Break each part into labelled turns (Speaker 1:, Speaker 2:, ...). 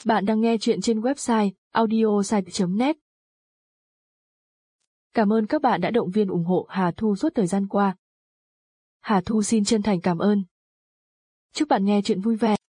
Speaker 1: Bạn đang nghe chuyện trên website audiosite.net. Cảm ơn các bạn đã động viên ủng hộ Hà Thu suốt thời gian qua. Hà Thu xin chân thành cảm ơn. Chúc bạn nghe chuyện vui vẻ.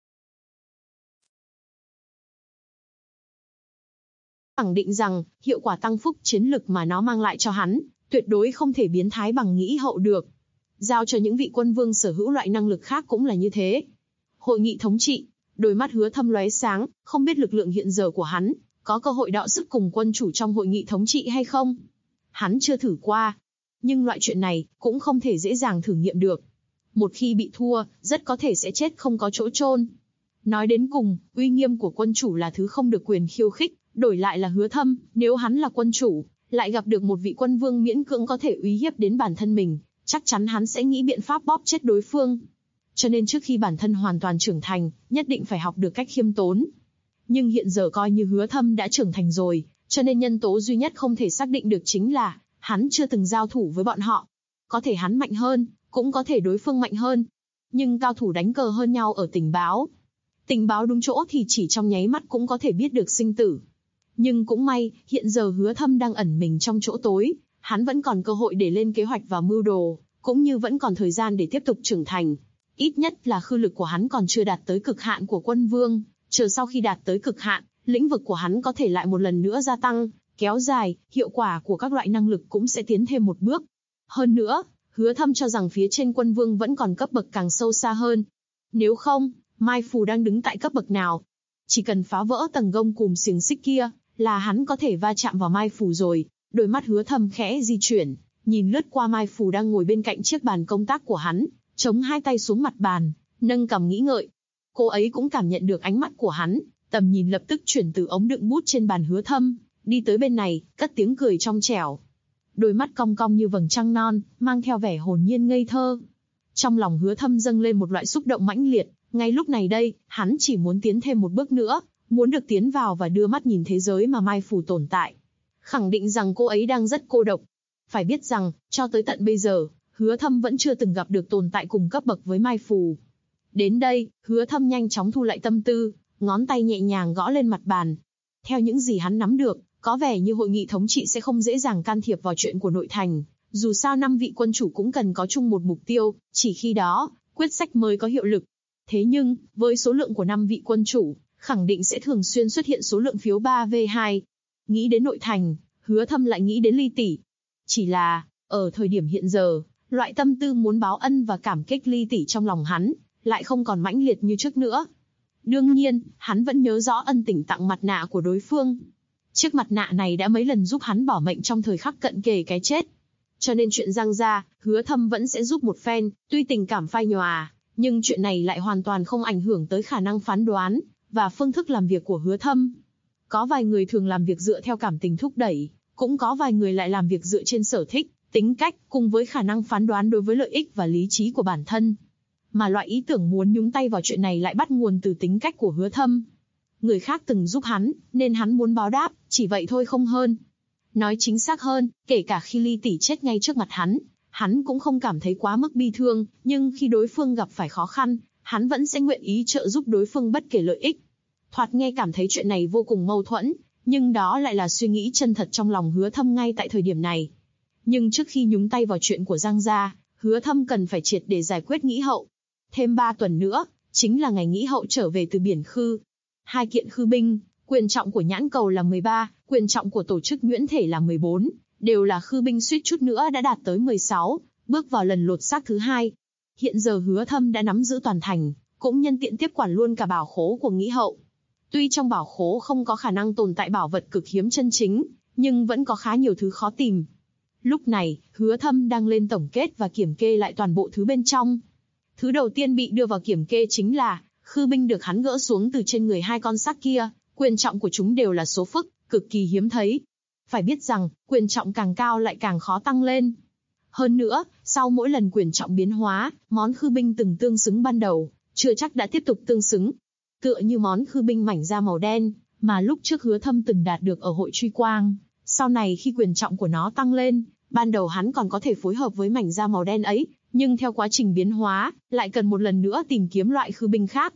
Speaker 2: Khẳng định rằng, hiệu quả tăng phúc chiến lực mà nó mang lại cho hắn, tuyệt đối không thể biến thái bằng nghĩ hậu được. Giao cho những vị quân vương sở hữu loại năng lực khác cũng là như thế. Hội nghị thống trị, đôi mắt Hứa Thâm lóe sáng, không biết lực lượng hiện giờ của hắn, có cơ hội đọ sức cùng quân chủ trong hội nghị thống trị hay không? Hắn chưa thử qua. Nhưng loại chuyện này, cũng không thể dễ dàng thử nghiệm được. Một khi bị thua, rất có thể sẽ chết không có chỗ chôn. Nói đến cùng, uy nghiêm của quân chủ là thứ không được quyền khiêu khích, đổi lại là Hứa Thâm, nếu hắn là quân chủ, lại gặp được một vị quân vương miễn cưỡng có thể uy hiếp đến bản thân mình, chắc chắn hắn sẽ nghĩ biện pháp bóp chết đối phương. Cho nên trước khi bản thân hoàn toàn trưởng thành, nhất định phải học được cách khiêm tốn. Nhưng hiện giờ coi như Hứa Thâm đã trưởng thành rồi, cho nên nhân tố duy nhất không thể xác định được chính là, hắn chưa từng giao thủ với bọn họ. Có thể hắn mạnh hơn, cũng có thể đối phương mạnh hơn. Nhưng cao thủ đánh cờ hơn nhau ở tình báo. Tình báo đúng chỗ thì chỉ trong nháy mắt cũng có thể biết được sinh tử. Nhưng cũng may, hiện giờ Hứa Thâm đang ẩn mình trong chỗ tối, hắn vẫn còn cơ hội để lên kế hoạch và mưu đồ, cũng như vẫn còn thời gian để tiếp tục trưởng thành. Ít nhất là khư lực của hắn còn chưa đạt tới cực hạn của quân vương, chờ sau khi đạt tới cực hạn, lĩnh vực của hắn có thể lại một lần nữa gia tăng, kéo dài, hiệu quả của các loại năng lực cũng sẽ tiến thêm một bước. Hơn nữa, Hứa Thâm cho rằng phía trên quân vương vẫn còn cấp bậc càng sâu xa hơn. Nếu không, Mai Phù đang đứng tại cấp bậc nào? Chỉ cần phá vỡ tầng gông cùm xiềng xích kia, là hắn có thể va chạm vào Mai Phù rồi. Đôi mắt Hứa Thâm khẽ di chuyển, nhìn lướt qua Mai Phù đang ngồi bên cạnh chiếc bàn công tác của hắn, chống hai tay xuống mặt bàn, nâng cằm nghĩ ngợi. Cô ấy cũng cảm nhận được ánh mắt của hắn, tầm nhìn lập tức chuyển từ ống đựng bút trên bàn Hứa Thâm, đi tới bên này, cất tiếng cười trong trẻo. Đôi mắt cong cong như vầng trăng non, mang theo vẻ hồn nhiên ngây thơ. Trong lòng Hứa Thâm dâng lên một loại xúc động mãnh liệt, ngay lúc này đây, hắn chỉ muốn tiến thêm một bước nữa, muốn được tiến vào và đưa mắt nhìn thế giới mà Mai Phù tồn tại. Khẳng định rằng cô ấy đang rất cô độc. Phải biết rằng, cho tới tận bây giờ, Hứa Thâm vẫn chưa từng gặp được tồn tại cùng cấp bậc với Mai Phù. Đến đây, Hứa Thâm nhanh chóng thu lại tâm tư, ngón tay nhẹ nhàng gõ lên mặt bàn. Theo những gì hắn nắm được, có vẻ như hội nghị thống trị sẽ không dễ dàng can thiệp vào chuyện của nội thành. Dù sao 5 vị quân chủ cũng cần có chung một mục tiêu, chỉ khi đó, quyết sách mới có hiệu lực. Thế nhưng, với số lượng của 5 vị quân chủ, khẳng định sẽ thường xuyên xuất hiện số lượng phiếu 3v2. Nghĩ đến nội thành, Hứa Thâm lại nghĩ đến Ly tỷ. Chỉ là, ở thời điểm hiện giờ, loại tâm tư muốn báo ân và cảm kích Ly tỷ trong lòng hắn, lại không còn mãnh liệt như trước nữa. Đương nhiên, hắn vẫn nhớ rõ ân tình tặng mặt nạ của đối phương. Chiếc mặt nạ này đã mấy lần giúp hắn bỏ mệnh trong thời khắc cận kề cái chết. Cho nên chuyện Giang gia, Hứa Thâm vẫn sẽ giúp một phen, tuy tình cảm phai nhòa, nhưng chuyện này lại hoàn toàn không ảnh hưởng tới khả năng phán đoán và phương thức làm việc của Hứa Thâm. Có vài người thường làm việc dựa theo cảm tình thúc đẩy, cũng có vài người lại làm việc dựa trên sở thích, tính cách, cùng với khả năng phán đoán đối với lợi ích và lý trí của bản thân. Mà loại ý tưởng muốn nhúng tay vào chuyện này lại bắt nguồn từ tính cách của Hứa Thâm. Người khác từng giúp hắn, nên hắn muốn báo đáp, chỉ vậy thôi không hơn. Nói chính xác hơn, kể cả khi Ly tỷ chết ngay trước mặt hắn cũng không cảm thấy quá mức bi thương, nhưng khi đối phương gặp phải khó khăn, hắn vẫn sẽ nguyện ý trợ giúp đối phương bất kể lợi ích. Thoạt nghe cảm thấy chuyện này vô cùng mâu thuẫn, nhưng đó lại là suy nghĩ chân thật trong lòng Hứa Thâm ngay tại thời điểm này. Nhưng trước khi nhúng tay vào chuyện của Giang gia, Hứa Thâm cần phải triệt để giải quyết Nghĩ hậu. Thêm 3 tuần nữa, chính là ngày Nghĩ hậu trở về từ biển Khư. 2 kiện khư binh, quyền trọng của nhãn cầu là 13, quyền trọng của tổ chức nhuyễn thể là 14, đều là khư binh suýt chút nữa đã đạt tới 16, bước vào lần lột xác thứ 2. Hiện giờ Hứa Thâm đã nắm giữ toàn thành, cũng nhân tiện tiếp quản luôn cả bảo khố của Nghĩ hậu. Tuy trong bảo khố không có khả năng tồn tại bảo vật cực hiếm chân chính, nhưng vẫn có khá nhiều thứ khó tìm. Lúc này, Hứa Thâm đang lên tổng kết và kiểm kê lại toàn bộ thứ bên trong. Thứ đầu tiên bị đưa vào kiểm kê chính là khư binh được hắn gỡ xuống từ trên người 2 con xác kia, quyền trọng của chúng đều là số phức, cực kỳ hiếm thấy. Phải biết rằng, quyền trọng càng cao lại càng khó tăng lên. Hơn nữa, sau mỗi lần quyền trọng biến hóa, món khư binh từng tương xứng ban đầu, chưa chắc đã tiếp tục tương xứng. Tựa như món khư binh mảnh da màu đen, mà lúc trước Hứa Thâm từng đạt được ở hội truy quang. Sau này khi quyền trọng của nó tăng lên, ban đầu hắn còn có thể phối hợp với mảnh da màu đen ấy, nhưng theo quá trình biến hóa, lại cần một lần nữa tìm kiếm loại khư binh khác.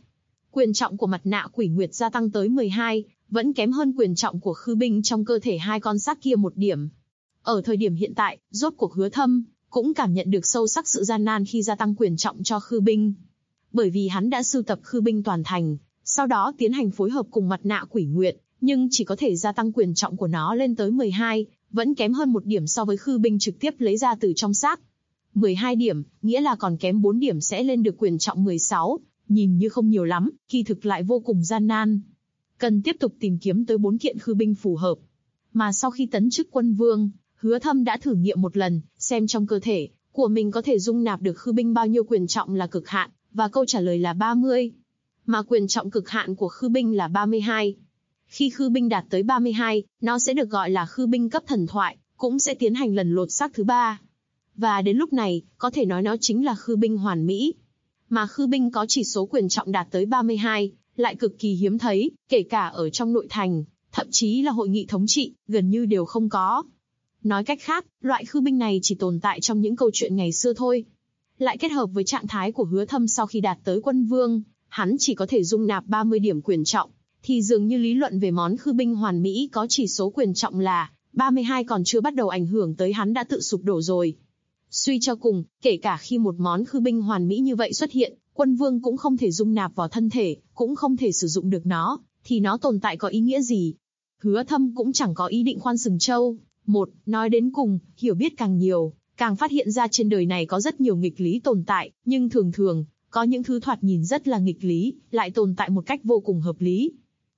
Speaker 2: Quyền trọng của mặt nạ quỷ nguyệt gia tăng tới 12, vẫn kém hơn quyền trọng của Khư Binh trong cơ thể hai con xác kia 1 điểm. Ở thời điểm hiện tại, rốt cuộc Hứa Thâm cũng cảm nhận được sâu sắc sự gian nan khi gia tăng quyền trọng cho Khư Binh. Bởi vì hắn đã sưu tập Khư Binh toàn thành, sau đó tiến hành phối hợp cùng mặt nạ quỷ nguyệt, nhưng chỉ có thể gia tăng quyền trọng của nó lên tới 12, vẫn kém hơn 1 điểm so với Khư Binh trực tiếp lấy ra từ trong xác. 12 điểm, nghĩa là còn kém 4 điểm sẽ lên được quyền trọng 16, nhìn như không nhiều lắm, kỳ thực lại vô cùng gian nan. Cần tiếp tục tìm kiếm tới 4 kiện Khư Binh phù hợp. Mà sau khi tấn chức quân vương, Hứa Thâm đã thử nghiệm một lần, xem trong cơ thể của mình có thể dung nạp được Khư Binh bao nhiêu quyền trọng là cực hạn, và câu trả lời là 30. Mà quyền trọng cực hạn của Khư Binh là 32. Khi Khư Binh đạt tới 32, nó sẽ được gọi là Khư Binh cấp thần thoại, cũng sẽ tiến hành lần lột xác thứ 3. Và đến lúc này, có thể nói nó chính là Khư Binh hoàn mỹ. Mà Khư Binh có chỉ số quyền trọng đạt tới 32, lại cực kỳ hiếm thấy, kể cả ở trong nội thành, thậm chí là hội nghị thống trị, gần như đều không có. Nói cách khác, loại Khư Binh này chỉ tồn tại trong những câu chuyện ngày xưa thôi. Lại kết hợp với trạng thái của Hứa Thâm sau khi đạt tới quân vương, hắn chỉ có thể dung nạp 30 điểm quyền trọng, thì dường như lý luận về món Khư Binh hoàn mỹ có chỉ số quyền trọng là 32 còn chưa bắt đầu ảnh hưởng tới hắn đã tự sụp đổ rồi. Suy cho cùng, kể cả khi một món Khư Binh hoàn mỹ như vậy xuất hiện, quân vương cũng không thể dung nạp vào thân thể, cũng không thể sử dụng được nó, thì nó tồn tại có ý nghĩa gì? Hứa Thâm cũng chẳng có ý định khoan sừng trâu. Nói đến cùng, hiểu biết càng nhiều, càng phát hiện ra trên đời này có rất nhiều nghịch lý tồn tại, nhưng thường thường, có những thứ thoạt nhìn rất là nghịch lý, lại tồn tại một cách vô cùng hợp lý.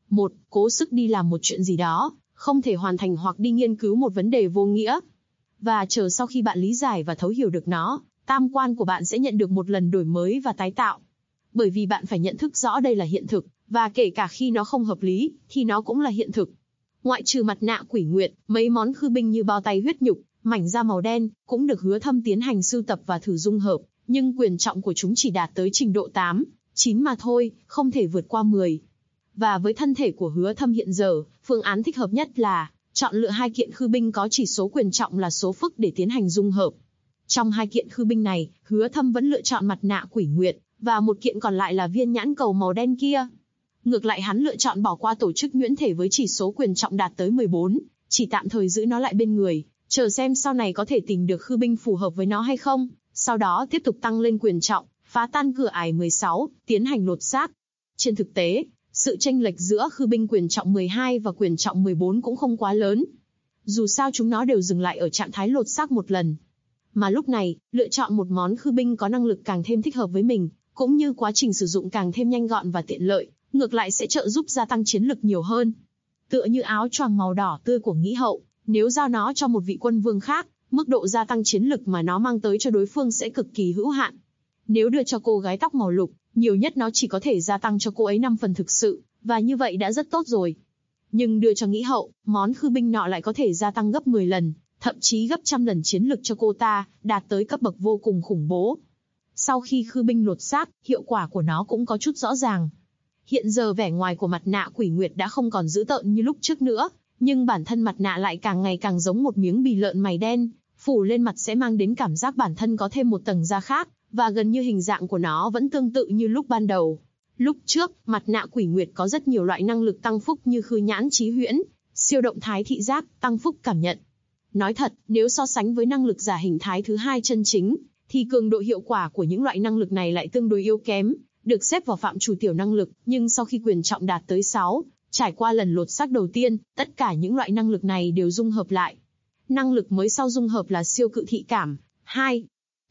Speaker 2: Cố sức đi làm một chuyện gì đó, không thể hoàn thành hoặc đi nghiên cứu một vấn đề vô nghĩa. Và chờ sau khi bạn lý giải và thấu hiểu được nó, tam quan của bạn sẽ nhận được một lần đổi mới và tái tạo. Bởi vì bạn phải nhận thức rõ đây là hiện thực, và kể cả khi nó không hợp lý, thì nó cũng là hiện thực. Ngoại trừ mặt nạ quỷ nguyệt, mấy món Khư Binh như bao tay huyết nhục, mảnh da màu đen, cũng được Hứa Thâm tiến hành sưu tập và thử dung hợp, nhưng quyền trọng của chúng chỉ đạt tới trình độ 8, 9 mà thôi, không thể vượt qua 10. Và với thân thể của Hứa Thâm hiện giờ, phương án thích hợp nhất là chọn lựa 2 kiện Khư Binh có chỉ số quyền trọng là số phức để tiến hành dung hợp. Trong 2 kiện Khư Binh này, Hứa Thâm vẫn lựa chọn mặt nạ quỷ nguyệt, và một kiện còn lại là viên nhãn cầu màu đen kia. Ngược lại hắn lựa chọn bỏ qua tổ chức nhuyễn thể với chỉ số quyền trọng đạt tới 14, chỉ tạm thời giữ nó lại bên người, chờ xem sau này có thể tìm được Khư Binh phù hợp với nó hay không, sau đó tiếp tục tăng lên quyền trọng, phá tan cửa ải 16, tiến hành lột xác. Trên thực tế, sự chênh lệch giữa Khư Binh quyền trọng 12 và quyền trọng 14 cũng không quá lớn. Dù sao chúng nó đều dừng lại ở trạng thái lột xác một lần. Mà lúc này, lựa chọn một món Khư Binh có năng lực càng thêm thích hợp với mình, cũng như quá trình sử dụng càng thêm nhanh gọn và tiện lợi, ngược lại sẽ trợ giúp gia tăng chiến lực nhiều hơn. Tựa như áo choàng màu đỏ tươi của Nghĩ Hậu, nếu giao nó cho một vị quân vương khác, mức độ gia tăng chiến lực mà nó mang tới cho đối phương sẽ cực kỳ hữu hạn. Nếu đưa cho cô gái tóc màu lục, nhiều nhất nó chỉ có thể gia tăng cho cô ấy 5 phần thực sự, và như vậy đã rất tốt rồi. Nhưng đưa cho Nghĩ Hậu, món Khư Binh nọ lại có thể gia tăng gấp 10 lần, thậm chí gấp trăm lần chiến lực cho cô ta, đạt tới cấp bậc vô cùng khủng bố. Sau khi Khư Binh lột xác, hiệu quả của nó cũng có chút rõ ràng. Hiện giờ vẻ ngoài của mặt nạ quỷ nguyệt đã không còn dữ tợn như lúc trước nữa, nhưng bản thân mặt nạ lại càng ngày càng giống một miếng bì lợn mày đen, phủ lên mặt sẽ mang đến cảm giác bản thân có thêm một tầng da khác, và gần như hình dạng của nó vẫn tương tự như lúc ban đầu. Lúc trước, mặt nạ quỷ nguyệt có rất nhiều loại năng lực tăng phúc như khư nhãn trí huyễn, siêu động thái thị giác, tăng phúc cảm nhận. Nói thật, nếu so sánh với năng lực giả hình thái thứ 2 chân chính, thì cường độ hiệu quả của những loại năng lực này lại tương đối yếu kém, được xếp vào phạm trù tiểu năng lực, nhưng sau khi quyền trọng đạt tới 6, trải qua lần lột xác đầu tiên, tất cả những loại năng lực này đều dung hợp lại. Năng lực mới sau dung hợp là siêu cự thị cảm, 2.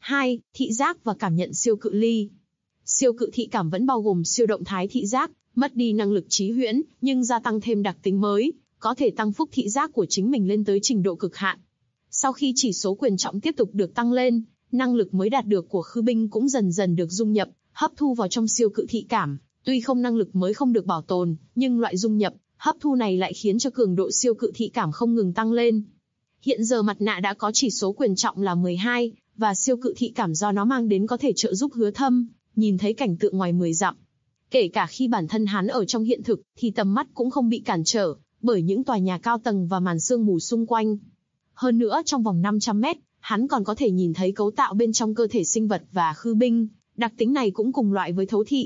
Speaker 2: Thị giác và cảm nhận siêu cự ly. Siêu cự thị cảm vẫn bao gồm siêu động thái thị giác, mất đi năng lực trí huyễn, nhưng gia tăng thêm đặc tính mới, có thể tăng phúc thị giác của chính mình lên tới trình độ cực hạn. Sau khi chỉ số quyền trọng tiếp tục được tăng lên, năng lực mới đạt được của Khư Binh cũng dần dần được dung nhập, hấp thu vào trong siêu cự thị cảm. Tuy không năng lực mới không được bảo tồn, nhưng loại dung nhập, hấp thu này lại khiến cho cường độ siêu cự thị cảm không ngừng tăng lên. Hiện giờ mặt nạ đã có chỉ số quyền trọng là 12, và siêu cự thị cảm do nó mang đến có thể trợ giúp Hứa Thâm nhìn thấy cảnh tượng ngoài 10 dặm. Kể cả khi bản thân hắn ở trong hiện thực, thì tầm mắt cũng không bị cản trở bởi những tòa nhà cao tầng và màn sương mù xung quanh. Hơn nữa trong vòng 500 mét, hắn còn có thể nhìn thấy cấu tạo bên trong cơ thể sinh vật và Khư Binh. Đặc tính này cũng cùng loại với thấu thị.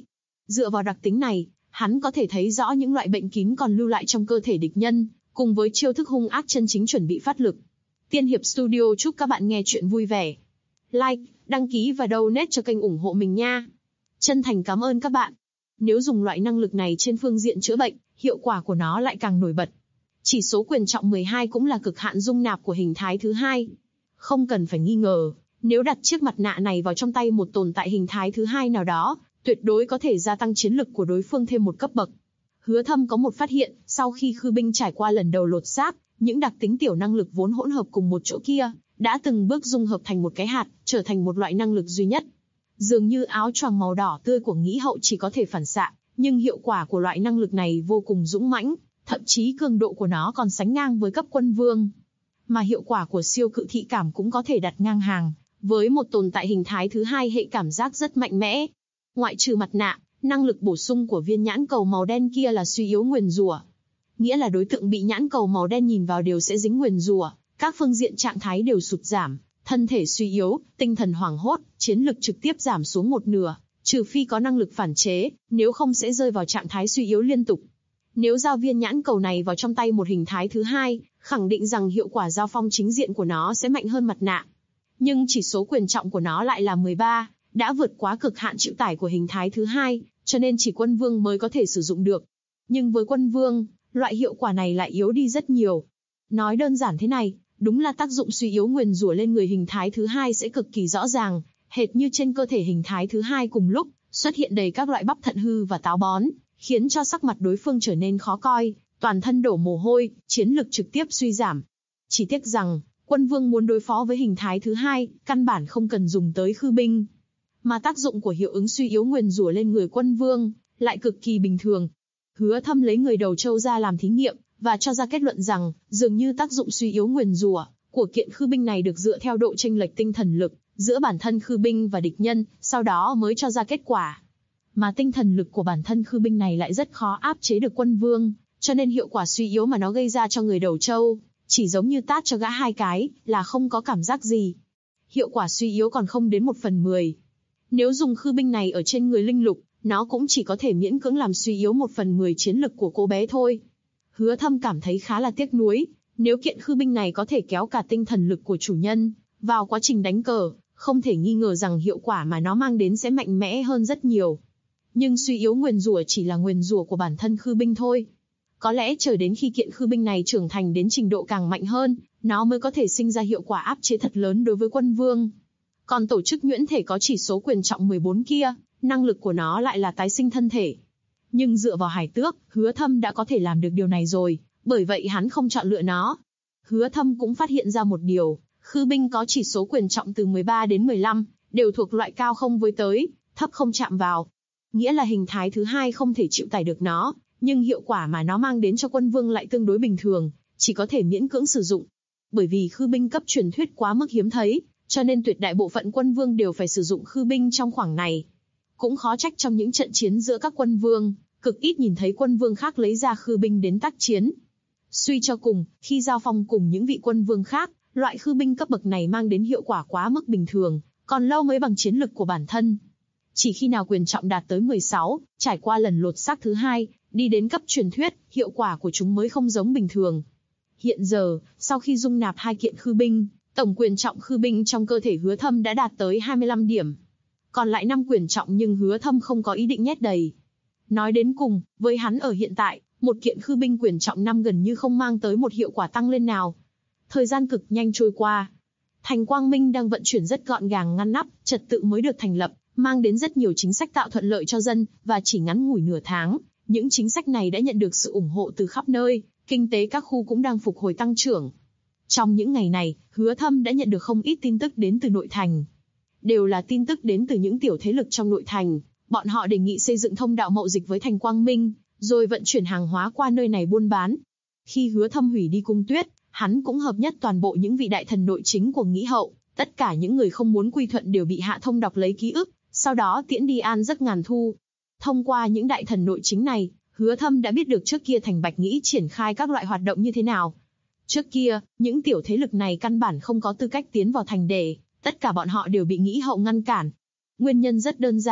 Speaker 2: Dựa vào đặc tính này, hắn có thể thấy rõ những loại bệnh kín còn lưu lại trong cơ thể địch nhân, cùng với chiêu thức hung ác chân chính chuẩn bị phát lực. Tiên Hiệp Studio chúc các bạn nghe chuyện vui vẻ. Like, đăng ký và donate cho kênh ủng hộ mình nha. Chân thành cảm ơn các bạn. Nếu dùng loại năng lực này trên phương diện chữa bệnh, hiệu quả của nó lại càng nổi bật. Chỉ số quyền trọng 12 cũng là cực hạn dung nạp của hình thái thứ hai. Không cần phải nghi ngờ, nếu đặt chiếc mặt nạ này vào trong tay một tồn tại hình thái thứ hai nào đó, tuyệt đối có thể gia tăng chiến lực của đối phương thêm một cấp bậc. Hứa Thâm có một phát hiện, sau khi Khư Binh trải qua lần đầu lột xác, những đặc tính tiểu năng lực vốn hỗn hợp cùng một chỗ kia, đã từng bước dung hợp thành một cái hạt, trở thành một loại năng lực duy nhất. Dường như áo choàng màu đỏ tươi của Nghĩ Hậu chỉ có thể phản xạ, nhưng hiệu quả của loại năng lực này vô cùng dũng mãnh, thậm chí cường độ của nó còn sánh ngang với cấp quân vương. Mà hiệu quả của siêu cự thị cảm cũng có thể đặt ngang hàng với một tồn tại hình thái thứ hai hệ cảm giác rất mạnh mẽ. Ngoại trừ mặt nạ, năng lực bổ sung của viên nhãn cầu màu đen kia là suy yếu nguyền rủa. Nghĩa là đối tượng bị nhãn cầu màu đen nhìn vào đều sẽ dính nguyền rủa, các phương diện trạng thái đều sụt giảm, thân thể suy yếu, tinh thần hoảng hốt, chiến lực trực tiếp giảm xuống một nửa, trừ phi có năng lực phản chế, nếu không sẽ rơi vào trạng thái suy yếu liên tục. Nếu giao viên nhãn cầu này vào trong tay một hình thái thứ hai, khẳng định rằng hiệu quả giao phong chính diện của nó sẽ mạnh hơn mặt nạ. Nhưng chỉ số quyền trọng của nó lại là 13, đã vượt quá cực hạn chịu tải của hình thái thứ hai, cho nên chỉ quân vương mới có thể sử dụng được. Nhưng với quân vương, loại hiệu quả này lại yếu đi rất nhiều. Nói đơn giản thế này, đúng là tác dụng suy yếu nguyền rủa lên người hình thái thứ hai sẽ cực kỳ rõ ràng, hệt như trên cơ thể hình thái thứ hai cùng lúc xuất hiện đầy các loại bắp thận hư và táo bón, khiến cho sắc mặt đối phương trở nên khó coi, toàn thân đổ mồ hôi, chiến lực trực tiếp suy giảm. Chỉ tiếc rằng, quân vương muốn đối phó với hình thái thứ hai, căn bản không cần dùng tới Khư Binh. Mà tác dụng của hiệu ứng suy yếu nguyền rủa lên người quân vương lại cực kỳ bình thường. Hứa Thâm lấy người đầu trâu ra làm thí nghiệm, và cho ra kết luận rằng, dường như tác dụng suy yếu nguyền rủa của kiện Khư Binh này được dựa theo độ chênh lệch tinh thần lực giữa bản thân Khư Binh và địch nhân, sau đó mới cho ra kết quả. Mà tinh thần lực của bản thân Khư Binh này lại rất khó áp chế được quân vương, cho nên hiệu quả suy yếu mà nó gây ra cho người đầu trâu, chỉ giống như tát cho gã 2 cái, là không có cảm giác gì. Hiệu quả suy yếu còn không đến 1/10. Nếu dùng Khư Binh này ở trên người linh lục, nó cũng chỉ có thể miễn cưỡng làm suy yếu 1/10 chiến lực của cô bé thôi. Hứa Thâm cảm thấy khá là tiếc nuối, nếu kiện Khư Binh này có thể kéo cả tinh thần lực của chủ nhân vào quá trình đánh cờ, không thể nghi ngờ rằng hiệu quả mà nó mang đến sẽ mạnh mẽ hơn rất nhiều. Nhưng suy yếu nguyền rủa chỉ là nguyền rủa của bản thân Khư Binh thôi. Có lẽ chờ đến khi kiện Khư Binh này trưởng thành đến trình độ càng mạnh hơn, nó mới có thể sinh ra hiệu quả áp chế thật lớn đối với quân vương. Còn tổ chức nhuyễn thể có chỉ số quyền trọng 14 kia, năng lực của nó lại là tái sinh thân thể. Nhưng dựa vào Hải Tước, Hứa Thâm đã có thể làm được điều này rồi, bởi vậy hắn không chọn lựa nó. Hứa Thâm cũng phát hiện ra một điều, Khư Binh có chỉ số quyền trọng từ 13 đến 15, đều thuộc loại cao không với tới, thấp không chạm vào. Nghĩa là hình thái thứ hai không thể chịu tải được nó, nhưng hiệu quả mà nó mang đến cho quân vương lại tương đối bình thường, chỉ có thể miễn cưỡng sử dụng. Bởi vì Khư Binh cấp truyền thuyết quá mức hiếm thấy, cho nên tuyệt đại bộ phận quân vương đều phải sử dụng Khư Binh trong khoảng này. Cũng khó trách trong những trận chiến giữa các quân vương, cực ít nhìn thấy quân vương khác lấy ra Khư Binh đến tác chiến. Suy cho cùng, khi giao phong cùng những vị quân vương khác, loại Khư Binh cấp bậc này mang đến hiệu quả quá mức bình thường, còn lâu mới bằng chiến lực của bản thân. Chỉ khi nào quyền trọng đạt tới 16, trải qua lần lột xác thứ hai, đi đến cấp truyền thuyết, hiệu quả của chúng mới không giống bình thường. Hiện giờ, sau khi dung nạp 2 kiện Khư Binh, tổng quyền trọng Khư Binh trong cơ thể Hứa Thâm đã đạt tới 25 điểm. Còn lại 5 quyền trọng nhưng Hứa Thâm không có ý định nhét đầy. Nói đến cùng, với hắn ở hiện tại, một kiện Khư Binh quyền trọng 5 gần như không mang tới một hiệu quả tăng lên nào. Thời gian cực nhanh trôi qua. Thành Quang Minh đang vận chuyển rất gọn gàng ngăn nắp, trật tự mới được thành lập, mang đến rất nhiều chính sách tạo thuận lợi cho dân, và chỉ ngắn ngủi nửa tháng, những chính sách này đã nhận được sự ủng hộ từ khắp nơi, kinh tế các khu cũng đang phục hồi tăng trưởng. Trong những ngày này, Hứa Thâm đã nhận được không ít tin tức đến từ nội thành. Đều là tin tức đến từ những tiểu thế lực trong nội thành, bọn họ đề nghị xây dựng thông đạo mậu dịch với Thành Quang Minh, rồi vận chuyển hàng hóa qua nơi này buôn bán. Khi Hứa Thâm hủy đi cung tuyết, hắn cũng hợp nhất toàn bộ những vị đại thần nội chính của Nghĩ Hậu, tất cả những người không muốn quy thuận đều bị Hạ Thông đọc lấy ký ức, sau đó tiễn đi an giấc ngàn thu. Thông qua những đại thần nội chính này, Hứa Thâm đã biết được trước kia Thành Bạch Nghĩ triển khai các loại hoạt động như thế nào. Trước kia, những tiểu thế lực này căn bản không có tư cách tiến vào thành để, tất cả bọn họ đều bị Nghĩ Hậu ngăn cản. Nguyên nhân rất đơn giản,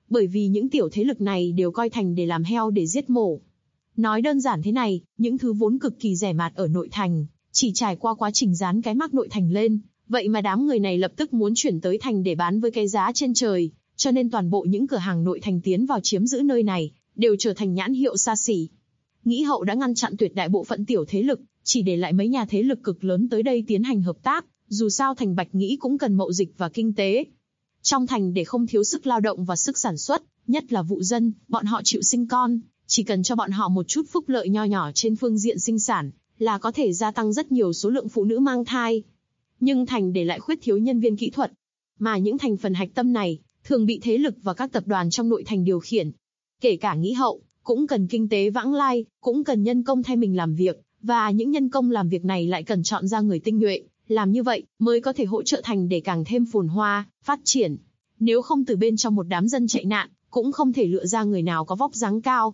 Speaker 2: Bởi vì những tiểu thế lực này đều coi thành để làm heo để giết mổ. Nói đơn giản thế này, những thứ vốn cực kỳ rẻ mạt ở nội thành, chỉ trải qua quá trình dán cái mác nội thành lên, vậy mà đám người này lập tức muốn chuyển tới thành để bán với cái giá trên trời, cho nên toàn bộ những cửa hàng nội thành tiến vào chiếm giữ nơi này, đều trở thành nhãn hiệu xa xỉ. Nghĩ hậu đã ngăn chặn tuyệt đại bộ phận tiểu thế lực, chỉ để lại mấy nhà thế lực cực lớn tới đây tiến hành hợp tác, dù sao thành Bạch Nghĩ cũng cần mậu dịch và kinh tế. Trong thành để không thiếu sức lao động và sức sản xuất, nhất là vụ dân, bọn họ chịu sinh con, chỉ cần cho bọn họ một chút phúc lợi nho nhỏ trên phương diện sinh sản, là có thể gia tăng rất nhiều số lượng phụ nữ mang thai. Nhưng thành để lại khuyết thiếu nhân viên kỹ thuật, mà những thành phần hạch tâm này, thường bị thế lực và các tập đoàn trong nội thành điều khiển. Kể cả Nghĩ hậu, cũng cần kinh tế vãng lai, cũng cần nhân công thay mình làm việc, và những nhân công làm việc này lại cần chọn ra người tinh nhuệ, làm như vậy mới có thể hỗ trợ thành để càng thêm phồn hoa, phát triển. Nếu không từ bên trong một đám dân chạy nạn, cũng không thể lựa ra người nào có vóc dáng cao.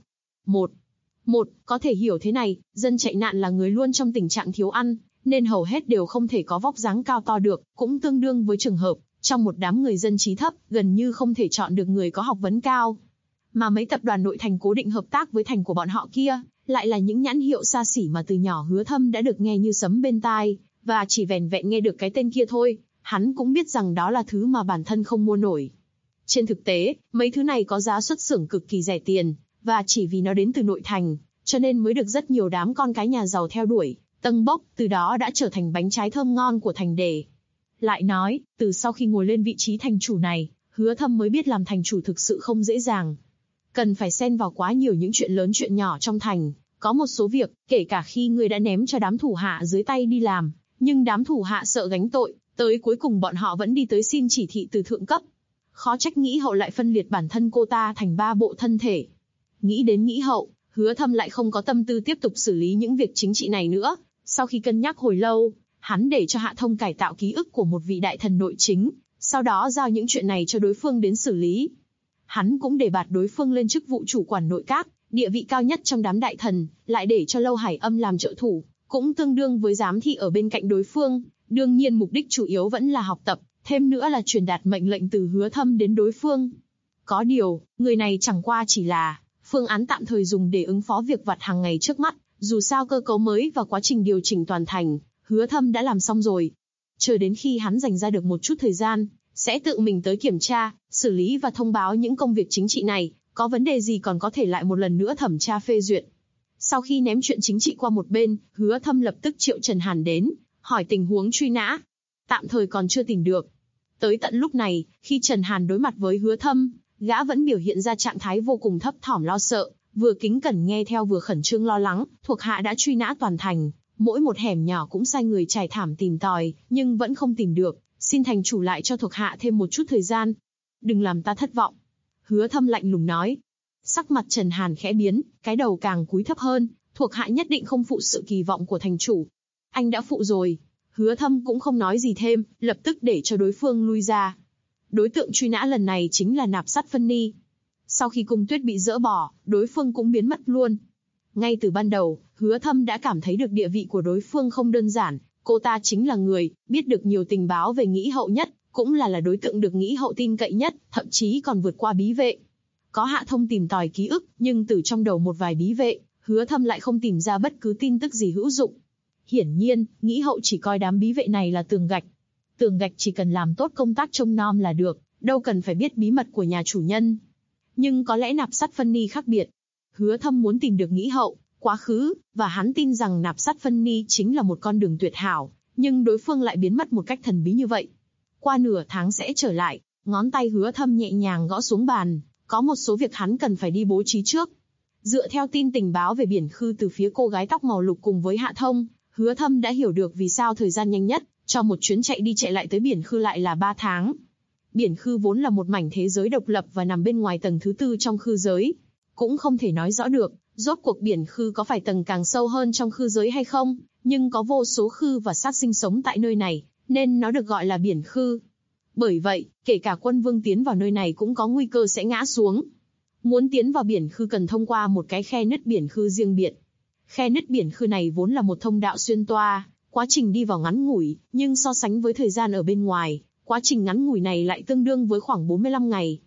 Speaker 2: Một, có thể hiểu thế này, dân chạy nạn là người luôn trong tình trạng thiếu ăn, nên hầu hết đều không thể có vóc dáng cao to được, cũng tương đương với trường hợp, trong một đám người dân trí thấp, gần như không thể chọn được người có học vấn cao. Mà mấy tập đoàn nội thành cố định hợp tác với thành của bọn họ kia, lại là những nhãn hiệu xa xỉ mà từ nhỏ Hứa Thâm đã được nghe như sấm bên tai, và chỉ vẻn vẹn nghe được cái tên kia thôi, hắn cũng biết rằng đó là thứ mà bản thân không mua nổi. Trên thực tế, mấy thứ này có giá xuất xưởng cực kỳ rẻ tiền, và chỉ vì nó đến từ nội thành, cho nên mới được rất nhiều đám con cái nhà giàu theo đuổi, tâng bốc, từ đó đã trở thành bánh trái thơm ngon của thành đề. Lại nói, từ sau khi ngồi lên vị trí thành chủ này, Hứa Thâm mới biết làm thành chủ thực sự không dễ dàng. Cần phải xen vào quá nhiều những chuyện lớn chuyện nhỏ trong thành, có một số việc, kể cả khi người đã ném cho đám thủ hạ dưới tay đi làm, nhưng đám thủ hạ sợ gánh tội, tới cuối cùng bọn họ vẫn đi tới xin chỉ thị từ thượng cấp. Khó trách Nghĩ hậu lại phân liệt bản thân cô ta thành 3 bộ thân thể. Nghĩ đến Nghĩ hậu, Hứa Thâm lại không có tâm tư tiếp tục xử lý những việc chính trị này nữa. Sau khi cân nhắc hồi lâu, hắn để cho Hạ Thông cải tạo ký ức của một vị đại thần nội chính, sau đó giao những chuyện này cho đối phương đến xử lý. Hắn cũng đề bạt đối phương lên chức vụ chủ quản nội các, địa vị cao nhất trong đám đại thần, lại để cho Lâu Hải Âm làm trợ thủ, cũng tương đương với giám thị ở bên cạnh đối phương. Đương nhiên mục đích chủ yếu vẫn là học tập, thêm nữa là truyền đạt mệnh lệnh từ Hứa Thâm đến đối phương. Có điều, người này chẳng qua chỉ là phương án tạm thời dùng để ứng phó việc vặt hàng ngày trước mắt, dù sao cơ cấu mới và quá trình điều chỉnh toàn thành, Hứa Thâm đã làm xong rồi. Chờ đến khi hắn dành ra được một chút thời gian, sẽ tự mình tới kiểm tra, xử lý và thông báo những công việc chính trị này, có vấn đề gì còn có thể lại một lần nữa thẩm tra phê duyệt. Sau khi ném chuyện chính trị qua một bên, Hứa Thâm lập tức triệu Trần Hàn đến, hỏi tình huống truy nã. Tạm thời còn chưa tìm được. Tới tận lúc này, khi Trần Hàn đối mặt với Hứa Thâm, gã vẫn biểu hiện ra trạng thái vô cùng thấp thỏm lo sợ, vừa kính cẩn nghe theo vừa khẩn trương lo lắng. Thuộc hạ đã truy nã toàn thành, mỗi một hẻm nhỏ cũng sai người trải thảm tìm tòi, nhưng vẫn không tìm được. Xin thành chủ lại cho thuộc hạ thêm một chút thời gian. Đừng làm ta thất vọng. Hứa Thâm lạnh lùng nói. Sắc mặt Trần Hàn khẽ biến, cái đầu càng cúi thấp hơn. Thuộc hạ nhất định không phụ sự kỳ vọng của thành chủ. Anh đã phụ rồi. Hứa Thâm cũng không nói gì thêm, lập tức để cho đối phương lui ra. Đối tượng truy nã lần này chính là Nạp Sát Phân Ni. Sau khi cung tuyết bị dỡ bỏ, đối phương cũng biến mất luôn. Ngay từ ban đầu, Hứa Thâm đã cảm thấy được địa vị của đối phương không đơn giản. Cô ta chính là người biết được nhiều tình báo về Nghĩ hậu nhất, cũng là đối tượng được Nghĩ hậu tin cậy nhất, thậm chí còn vượt qua bí vệ. Có Hạ Thông tìm tòi ký ức, nhưng từ trong đầu một vài bí vệ, Hứa Thâm lại không tìm ra bất cứ tin tức gì hữu dụng. Hiển nhiên, Nghĩ hậu chỉ coi đám bí vệ này là tường gạch. Tường gạch chỉ cần làm tốt công tác trông nom là được, đâu cần phải biết bí mật của nhà chủ nhân. Nhưng có lẽ Nạp Sát Phân Ni khác biệt. Hứa Thâm muốn tìm được Nghĩ hậu, quá khứ, và hắn tin rằng Nạp Sát Phân Ni chính là một con đường tuyệt hảo, nhưng đối phương lại biến mất một cách thần bí như vậy. Qua nửa tháng sẽ trở lại, ngón tay Hứa Thâm nhẹ nhàng gõ xuống bàn, có một số việc hắn cần phải đi bố trí trước. Dựa theo tin tình báo về Biển Khư từ phía cô gái tóc màu lục cùng với Hạ Thông, Hứa Thâm đã hiểu được vì sao thời gian nhanh nhất cho một chuyến chạy đi chạy lại tới Biển Khư lại là 3 tháng. Biển Khư vốn là một mảnh thế giới độc lập và nằm bên ngoài tầng thứ 4 trong khư giới. Cũng không thể nói rõ được, rốt cuộc Biển Khư có phải tầng càng sâu hơn trong khư giới hay không, nhưng có vô số khư và xác sinh sống tại nơi này, nên nó được gọi là Biển Khư. Bởi vậy, kể cả quân vương tiến vào nơi này cũng có nguy cơ sẽ ngã xuống. Muốn tiến vào Biển Khư cần thông qua một cái khe nứt Biển Khư riêng biệt. Khe nứt Biển Khư này vốn là một thông đạo xuyên toa, quá trình đi vào ngắn ngủi, nhưng so sánh với thời gian ở bên ngoài, quá trình ngắn ngủi này lại tương đương với khoảng 45 ngày.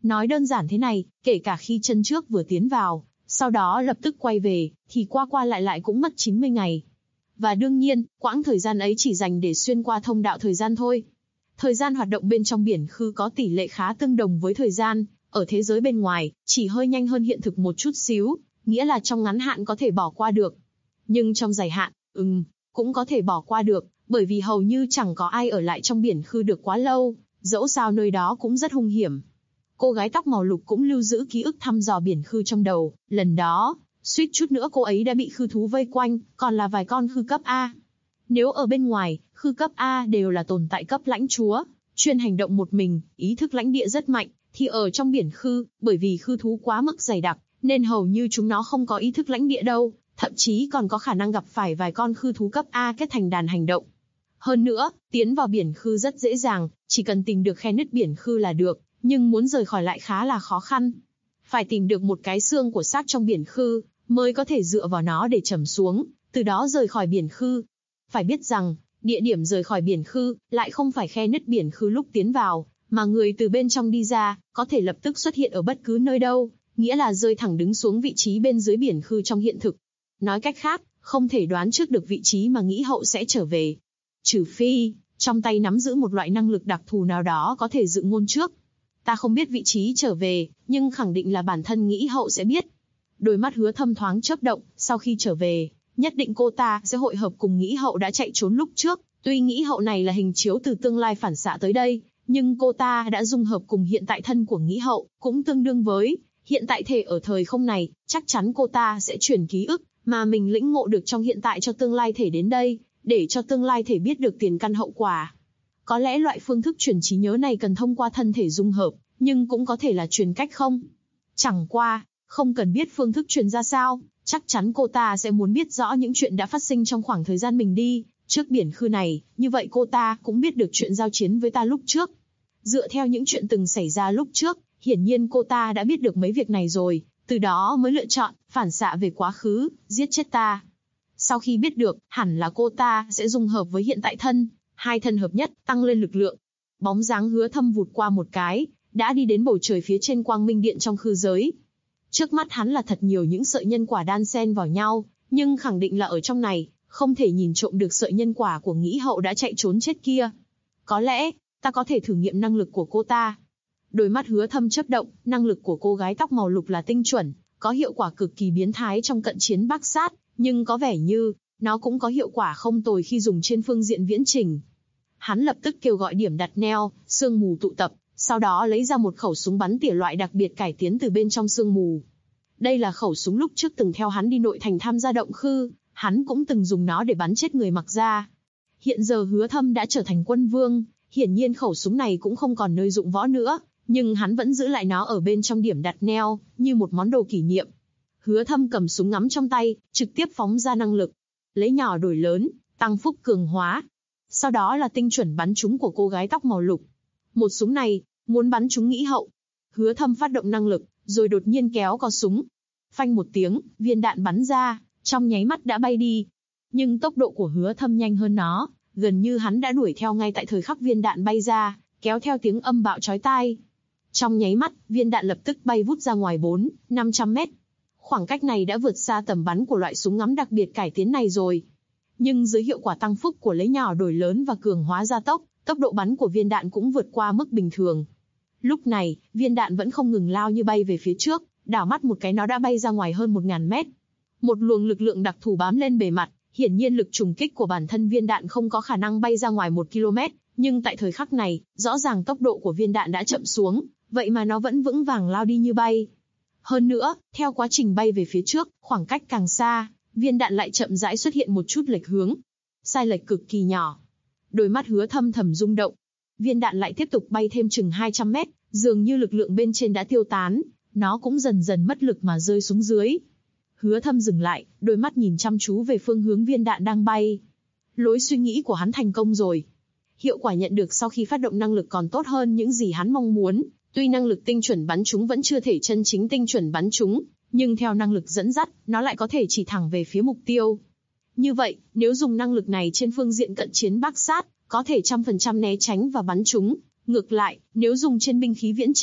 Speaker 2: Nói đơn giản thế này, kể cả khi chân trước vừa tiến vào, sau đó lập tức quay về, thì qua qua lại lại cũng mất 90 ngày. Và đương nhiên, quãng thời gian ấy chỉ dành để xuyên qua thông đạo thời gian thôi. Thời gian hoạt động bên trong biển khư có tỷ lệ khá tương đồng với thời gian ở thế giới bên ngoài, chỉ hơi nhanh hơn hiện thực một chút xíu, nghĩa là trong ngắn hạn có thể bỏ qua được. Nhưng trong dài hạn, cũng có thể bỏ qua được, bởi vì hầu như chẳng có ai ở lại trong biển khư được quá lâu, dẫu sao nơi đó cũng rất hung hiểm. Cô gái tóc màu lục cũng lưu giữ ký ức thăm dò biển khư trong đầu, lần đó, suýt chút nữa cô ấy đã bị khư thú vây quanh, còn là vài con khư cấp A. Nếu ở bên ngoài, khư cấp A đều là tồn tại cấp lãnh chúa, chuyên hành động một mình, ý thức lãnh địa rất mạnh, thì ở trong biển khư, bởi vì khư thú quá mức dày đặc, nên hầu như chúng nó không có ý thức lãnh địa đâu, thậm chí còn có khả năng gặp phải vài con khư thú cấp A kết thành đàn hành động. Hơn nữa, tiến vào biển khư rất dễ dàng, chỉ cần tìm được khe nứt biển khư là được, nhưng muốn rời khỏi lại khá là khó khăn. Phải tìm được một cái xương của xác trong biển khư, mới có thể dựa vào nó để trầm xuống, từ đó rời khỏi biển khư. Phải biết rằng, địa điểm rời khỏi biển khư lại không phải khe nứt biển khư lúc tiến vào, mà người từ bên trong đi ra, có thể lập tức xuất hiện ở bất cứ nơi đâu, nghĩa là rơi thẳng đứng xuống vị trí bên dưới biển khư trong hiện thực. Nói cách khác, không thể đoán trước được vị trí mà nghĩ hậu sẽ trở về. Trừ phi, trong tay nắm giữ một loại năng lực đặc thù nào đó có thể dự ngôn trước. Ta không biết vị trí trở về, nhưng khẳng định là bản thân nghĩ hậu sẽ biết. Đôi mắt Hứa Thâm thoáng chớp động, sau khi trở về, nhất định cô ta sẽ hội hợp cùng nghĩ hậu đã chạy trốn lúc trước. Tuy nghĩ hậu này là hình chiếu từ tương lai phản xạ tới đây, nhưng cô ta đã dung hợp cùng hiện tại thân của nghĩ hậu, cũng tương đương với hiện tại thể ở thời không này, chắc chắn cô ta sẽ truyền ký ức mà mình lĩnh ngộ được trong hiện tại cho tương lai thể đến đây, để cho tương lai thể biết được tiền căn hậu quả. Có lẽ loại phương thức truyền trí nhớ này cần thông qua thân thể dung hợp, nhưng cũng có thể là truyền cách không. Chẳng qua, không cần biết phương thức truyền ra sao, chắc chắn cô ta sẽ muốn biết rõ những chuyện đã phát sinh trong khoảng thời gian mình đi trước biển khư này, như vậy cô ta cũng biết được chuyện giao chiến với ta lúc trước. Dựa theo những chuyện từng xảy ra lúc trước, hiển nhiên cô ta đã biết được mấy việc này rồi, từ đó mới lựa chọn phản xạ về quá khứ, giết chết ta. Sau khi biết được, hẳn là cô ta sẽ dung hợp với hiện tại thân, hai thân hợp nhất, tăng lên lực lượng. Bóng dáng Hứa Thâm vụt qua một cái, đã đi đến bầu trời phía trên quang minh điện trong khư giới. Trước mắt hắn là thật nhiều những sợi nhân quả đan xen vào nhau, nhưng khẳng định là ở trong này, không thể nhìn trộm được sợi nhân quả của nghĩ hậu đã chạy trốn chết kia. Có lẽ, ta có thể thử nghiệm năng lực của cô ta. Đôi mắt Hứa Thâm chớp động, năng lực của cô gái tóc màu lục là tinh chuẩn, có hiệu quả cực kỳ biến thái trong cận chiến bác sát, nhưng có vẻ như, nó cũng có hiệu quả không tồi khi dùng trên phương diện viễn trình. Hắn lập tức kêu gọi điểm đặt neo, sương mù tụ tập, sau đó lấy ra một khẩu súng bắn tỉa loại đặc biệt cải tiến từ bên trong sương mù. Đây là khẩu súng lúc trước từng theo hắn đi nội thành tham gia động khư, hắn cũng từng dùng nó để bắn chết người mặc da. Hiện giờ Hứa Thâm đã trở thành quân vương, hiển nhiên khẩu súng này cũng không còn nơi dụng võ nữa, nhưng hắn vẫn giữ lại nó ở bên trong điểm đặt neo, như một món đồ kỷ niệm. Hứa Thâm cầm súng ngắm trong tay, trực tiếp phóng ra năng lực. Lấy nhỏ đổi lớn, tăng phúc cường hóa. Sau đó là tinh chuẩn bắn trúng của cô gái tóc màu lục. Một súng này, muốn bắn trúng nghĩ hậu. Hứa Thâm phát động năng lực, rồi đột nhiên kéo cò súng. Phanh một tiếng, viên đạn bắn ra, trong nháy mắt đã bay đi. Nhưng tốc độ của Hứa Thâm nhanh hơn nó, gần như hắn đã đuổi theo ngay tại thời khắc viên đạn bay ra, kéo theo tiếng âm bạo chói tai. Trong nháy mắt, viên đạn lập tức bay vút ra ngoài 400-500 mét. Khoảng cách này đã vượt xa tầm bắn của loại súng ngắm đặc biệt cải tiến này rồi. Nhưng dưới hiệu quả tăng phúc của lấy nhỏ đổi lớn và cường hóa gia tốc, tốc độ bắn của viên đạn cũng vượt qua mức bình thường. Lúc này, viên đạn vẫn không ngừng lao như bay về phía trước, đảo mắt một cái nó đã bay ra ngoài hơn 1000 mét. Một luồng lực lượng đặc thù bám lên bề mặt, hiển nhiên lực trùng kích của bản thân viên đạn không có khả năng bay ra ngoài 1 km, nhưng tại thời khắc này, rõ ràng tốc độ của viên đạn đã chậm xuống, vậy mà nó vẫn vững vàng lao đi như bay. Hơn nữa, theo quá trình bay về phía trước, khoảng cách càng xa, viên đạn lại chậm rãi xuất hiện một chút lệch hướng. Sai lệch cực kỳ nhỏ. Đôi mắt Hứa Thâm thầm rung động. Viên đạn lại tiếp tục bay thêm chừng 200 mét, dường như lực lượng bên trên đã tiêu tán, nó cũng dần dần mất lực mà rơi xuống dưới. Hứa Thâm dừng lại, đôi mắt nhìn chăm chú về phương hướng viên đạn đang bay. Lối suy nghĩ của hắn thành công rồi. Hiệu quả nhận được sau khi phát động năng lực còn tốt hơn những gì hắn mong muốn. Tuy năng lực tinh chuẩn bắn trúng vẫn chưa thể chân chính tinh chuẩn bắn trúng, nhưng theo năng lực dẫn dắt, nó lại có thể chỉ thẳng về phía mục tiêu. Như vậy, nếu dùng năng lực này trên phương diện cận chiến bác sát, có thể 100% né tránh và bắn trúng. Ngược lại, nếu dùng trên binh khí viễn trình,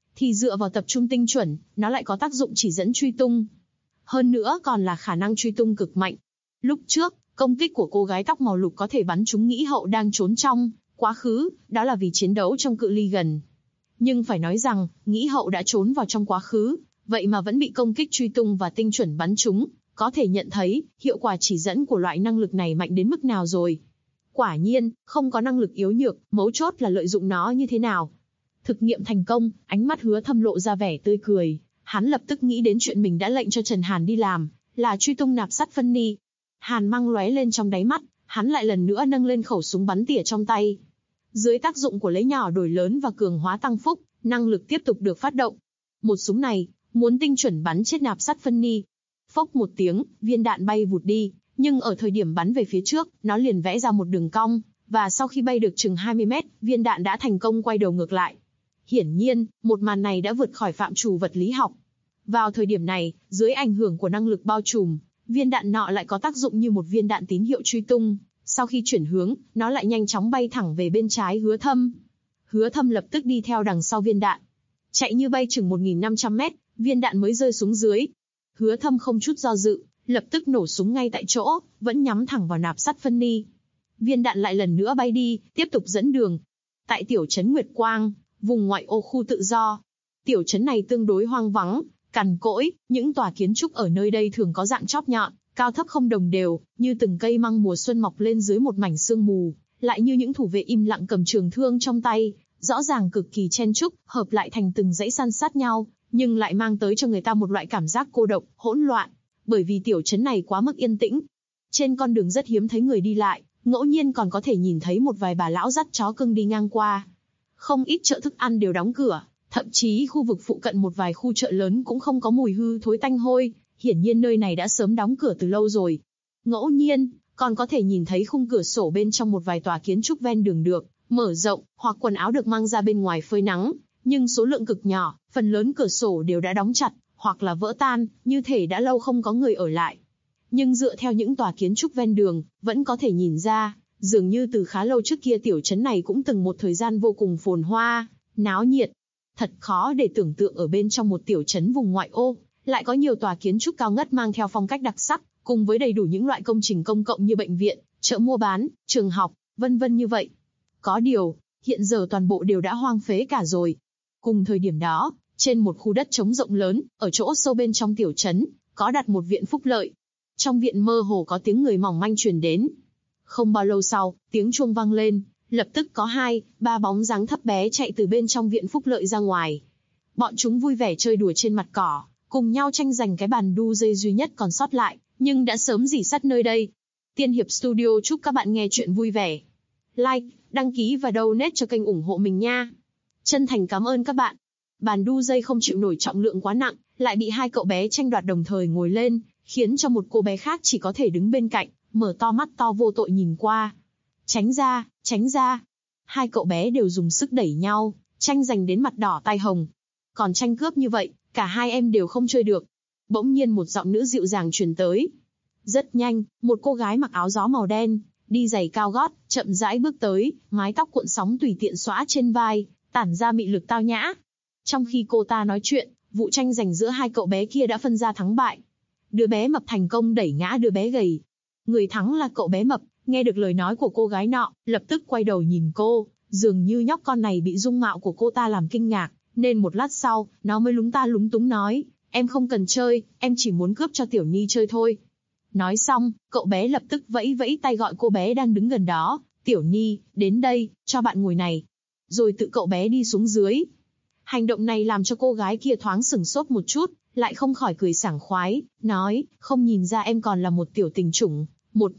Speaker 2: thì dựa vào tập trung tinh chuẩn, nó lại có tác dụng chỉ dẫn truy tung. Hơn nữa còn là khả năng truy tung cực mạnh. Lúc trước, công kích của cô gái tóc màu lục có thể bắn trúng Nghĩ Hậu đang trốn trong quá khứ, đó là vì chiến đấu trong cự ly gần. Nhưng phải nói rằng, Nghĩ Hậu đã trốn vào trong quá khứ, vậy mà vẫn bị công kích truy tung và tinh chuẩn bắn trúng, có thể nhận thấy, hiệu quả chỉ dẫn của loại năng lực này mạnh đến mức nào rồi. Quả nhiên, không có năng lực yếu nhược, mấu chốt là lợi dụng nó như thế nào. Thực nghiệm thành công, ánh mắt Hứa Thâm lộ ra vẻ tươi cười, hắn lập tức nghĩ đến chuyện mình đã lệnh cho Trần Hàn đi làm, là truy tung nạp sắt phân ni. Hàn mang lóe lên trong đáy mắt, hắn lại lần nữa nâng lên khẩu súng bắn tỉa trong tay. Dưới tác dụng của lấy nhỏ đổi lớn và cường hóa tăng phúc, năng lực tiếp tục được phát động. Một súng này, muốn tinh chuẩn bắn chết nạp sắt phân ni. Phốc một tiếng, viên đạn bay vụt đi, nhưng ở thời điểm bắn về phía trước, nó liền vẽ ra một đường cong, và sau khi bay được chừng 20 mét, viên đạn đã thành công quay đầu ngược lại. Hiển nhiên, một màn này đã vượt khỏi phạm trù vật lý học. Vào thời điểm này, dưới ảnh hưởng của năng lực bao trùm, viên đạn nọ lại có tác dụng như một viên đạn tín hiệu truy tung. Sau khi chuyển hướng, nó lại nhanh chóng bay thẳng về bên trái Hứa Thâm. Hứa Thâm lập tức đi theo đằng sau viên đạn. Chạy như bay chừng 1.500 mét, viên đạn mới rơi xuống dưới. Hứa Thâm không chút do dự, lập tức nổ súng ngay tại chỗ, vẫn nhắm thẳng vào nạp sắt phân ni. Viên đạn lại lần nữa bay đi, tiếp tục dẫn đường. Tại tiểu trấn Nguyệt Quang, vùng ngoại ô khu tự do. Tiểu trấn này tương đối hoang vắng, cằn cỗi, những tòa kiến trúc ở nơi đây thường có dạng chóp nhọn, cao thấp không đồng đều, như từng cây măng mùa xuân mọc lên dưới một mảnh sương mù, lại như những thủ vệ im lặng cầm trường thương trong tay, rõ ràng cực kỳ chen chúc, hợp lại thành từng dãy san sát nhau, nhưng lại mang tới cho người ta một loại cảm giác cô độc, hỗn loạn, bởi vì tiểu trấn này quá mức yên tĩnh. Trên con đường rất hiếm thấy người đi lại, ngẫu nhiên còn có thể nhìn thấy một vài bà lão dắt chó cưng đi ngang qua. Không ít chợ thức ăn đều đóng cửa, thậm chí khu vực phụ cận một vài khu chợ lớn cũng không có mùi hư thối tanh hôi, hiển nhiên nơi này đã sớm đóng cửa từ lâu rồi. Ngẫu nhiên, còn có thể nhìn thấy khung cửa sổ bên trong một vài tòa kiến trúc ven đường được mở rộng, hoặc quần áo được mang ra bên ngoài phơi nắng, nhưng số lượng cực nhỏ, phần lớn cửa sổ đều đã đóng chặt, hoặc là vỡ tan, như thể đã lâu không có người ở lại. Nhưng dựa theo những tòa kiến trúc ven đường, vẫn có thể nhìn ra, dường như từ khá lâu trước kia tiểu trấn này cũng từng một thời gian vô cùng phồn hoa, náo nhiệt. Thật khó để tưởng tượng ở bên trong một tiểu trấn vùng ngoại ô, lại có nhiều tòa kiến trúc cao ngất mang theo phong cách đặc sắc, cùng với đầy đủ những loại công trình công cộng như bệnh viện, chợ mua bán, trường học, vân vân như vậy. Có điều, hiện giờ toàn bộ đều đã hoang phế cả rồi. Cùng thời điểm đó, trên một khu đất trống rộng lớn, ở chỗ sâu bên trong tiểu trấn, có đặt một viện phúc lợi. Trong viện mơ hồ có tiếng người mỏng manh truyền đến. Không bao lâu sau, tiếng chuông vang lên, lập tức có 2-3 bóng dáng thấp bé chạy từ bên trong viện phúc lợi ra ngoài. Bọn chúng vui vẻ chơi đùa trên mặt cỏ, cùng nhau tranh giành cái bàn đu dây duy nhất còn sót lại, nhưng đã sớm rỉ sắt nơi đây. Tiên Hiệp Studio chúc các bạn nghe chuyện vui vẻ. Like, đăng ký và donate cho kênh ủng hộ mình nha. Chân thành cảm ơn các bạn. Bàn đu dây không chịu nổi trọng lượng quá nặng, lại bị 2 cậu bé tranh đoạt đồng thời ngồi lên, khiến cho một cô bé khác chỉ có thể đứng bên cạnh, mở to mắt to vô tội nhìn qua. Tránh ra, tránh ra. 2 cậu bé đều dùng sức đẩy nhau, tranh giành đến mặt đỏ tai hồng. Còn tranh cướp như vậy, cả 2 em đều không chơi được. Bỗng nhiên một giọng nữ dịu dàng truyền tới. Rất nhanh, một cô gái mặc áo gió màu đen, đi giày cao gót, chậm rãi bước tới, mái tóc cuộn sóng tùy tiện xõa trên vai, tản ra mị lực tao nhã. Trong khi cô ta nói chuyện, vụ tranh giành giữa 2 cậu bé kia đã phân ra thắng bại. Đứa bé mập thành công đẩy ngã đứa bé gầy. Người thắng là cậu bé mập, nghe được lời nói của cô gái nọ, lập tức quay đầu nhìn cô, dường như nhóc con này bị dung mạo của cô ta làm kinh ngạc, nên một lát sau, nó mới lúng ta lúng túng nói, em không cần chơi, em chỉ muốn cướp cho Tiểu Nhi chơi thôi. Nói xong, cậu bé lập tức vẫy vẫy tay gọi cô bé đang đứng gần đó, Tiểu Nhi, đến đây, cho bạn ngồi này. Rồi tự cậu bé đi xuống dưới. Hành động này làm cho cô gái kia thoáng sửng sốt một chút, lại không khỏi cười sảng khoái, nói, không nhìn ra em còn là một tiểu tình chủng, một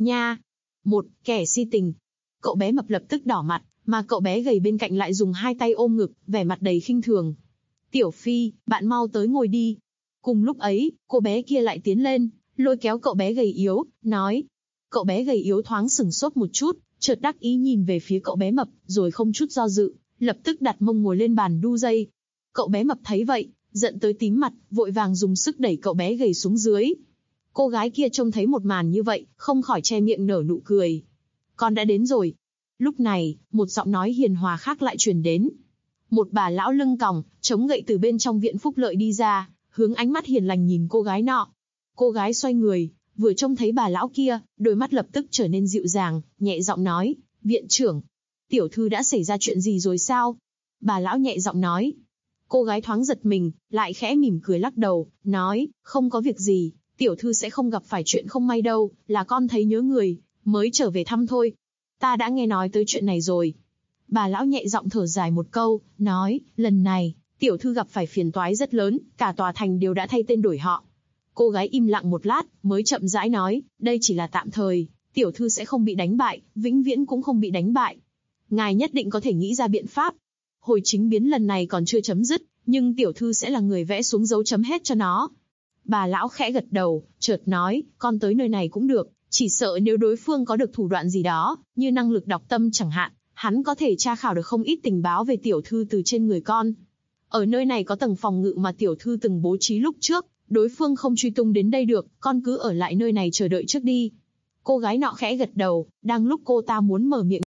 Speaker 2: kẻ si tình. Cậu bé mập lập tức đỏ mặt, mà cậu bé gầy bên cạnh lại dùng 2 tay ôm ngực, vẻ mặt đầy khinh thường. Tiểu Phi, bạn mau tới ngồi đi. Cùng lúc ấy, cô bé kia lại tiến lên, lôi kéo cậu bé gầy yếu, nói. Cậu bé gầy yếu thoáng sửng sốt một chút, chợt đắc ý nhìn về phía cậu bé mập, rồi không chút do dự, lập tức đặt mông ngồi lên bàn đu dây. Cậu bé mập thấy vậy, giận tới tím mặt, vội vàng dùng sức đẩy cậu bé gầy xuống dưới. Cô gái kia trông thấy một màn như vậy, không khỏi che miệng nở nụ cười. Con đã đến rồi. Lúc này, một giọng nói hiền hòa khác lại truyền đến. Một bà lão lưng còng, chống gậy từ bên trong viện phúc lợi đi ra, hướng ánh mắt hiền lành nhìn cô gái nọ. Cô gái xoay người, vừa trông thấy bà lão kia, đôi mắt lập tức trở nên dịu dàng, nhẹ giọng nói, viện trưởng, tiểu thư đã xảy ra chuyện gì rồi sao? Bà lão nhẹ giọng nói. Cô gái thoáng giật mình, lại khẽ mỉm cười lắc đầu, nói, không có việc gì, tiểu thư sẽ không gặp phải chuyện không may đâu, là con thấy nhớ người, mới trở về thăm thôi. Ta đã nghe nói tới chuyện này rồi. Bà lão nhẹ giọng thở dài một câu, nói, lần này, tiểu thư gặp phải phiền toái rất lớn, cả tòa thành đều đã thay tên đổi họ. Cô gái im lặng một lát, mới chậm rãi nói, đây chỉ là tạm thời, tiểu thư sẽ không bị đánh bại, vĩnh viễn cũng không bị đánh bại. Ngài nhất định có thể nghĩ ra biện pháp. Hồi chính biến lần này còn chưa chấm dứt, nhưng tiểu thư sẽ là người vẽ xuống dấu chấm hết cho nó. Bà lão khẽ gật đầu, chợt nói, con tới nơi này cũng được, chỉ sợ nếu đối phương có được thủ đoạn gì đó, như năng lực đọc tâm chẳng hạn, hắn có thể tra khảo được không ít tình báo về tiểu thư từ trên người con. Ở nơi này có tầng phòng ngự mà tiểu thư từng bố trí lúc trước, đối phương không truy tung đến đây được, con cứ ở lại nơi này chờ đợi trước đi. Cô gái nọ khẽ gật đầu, đang lúc cô ta muốn mở miệng.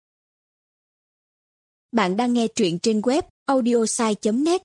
Speaker 3: Bạn đang nghe truyện trên web audiosai.net.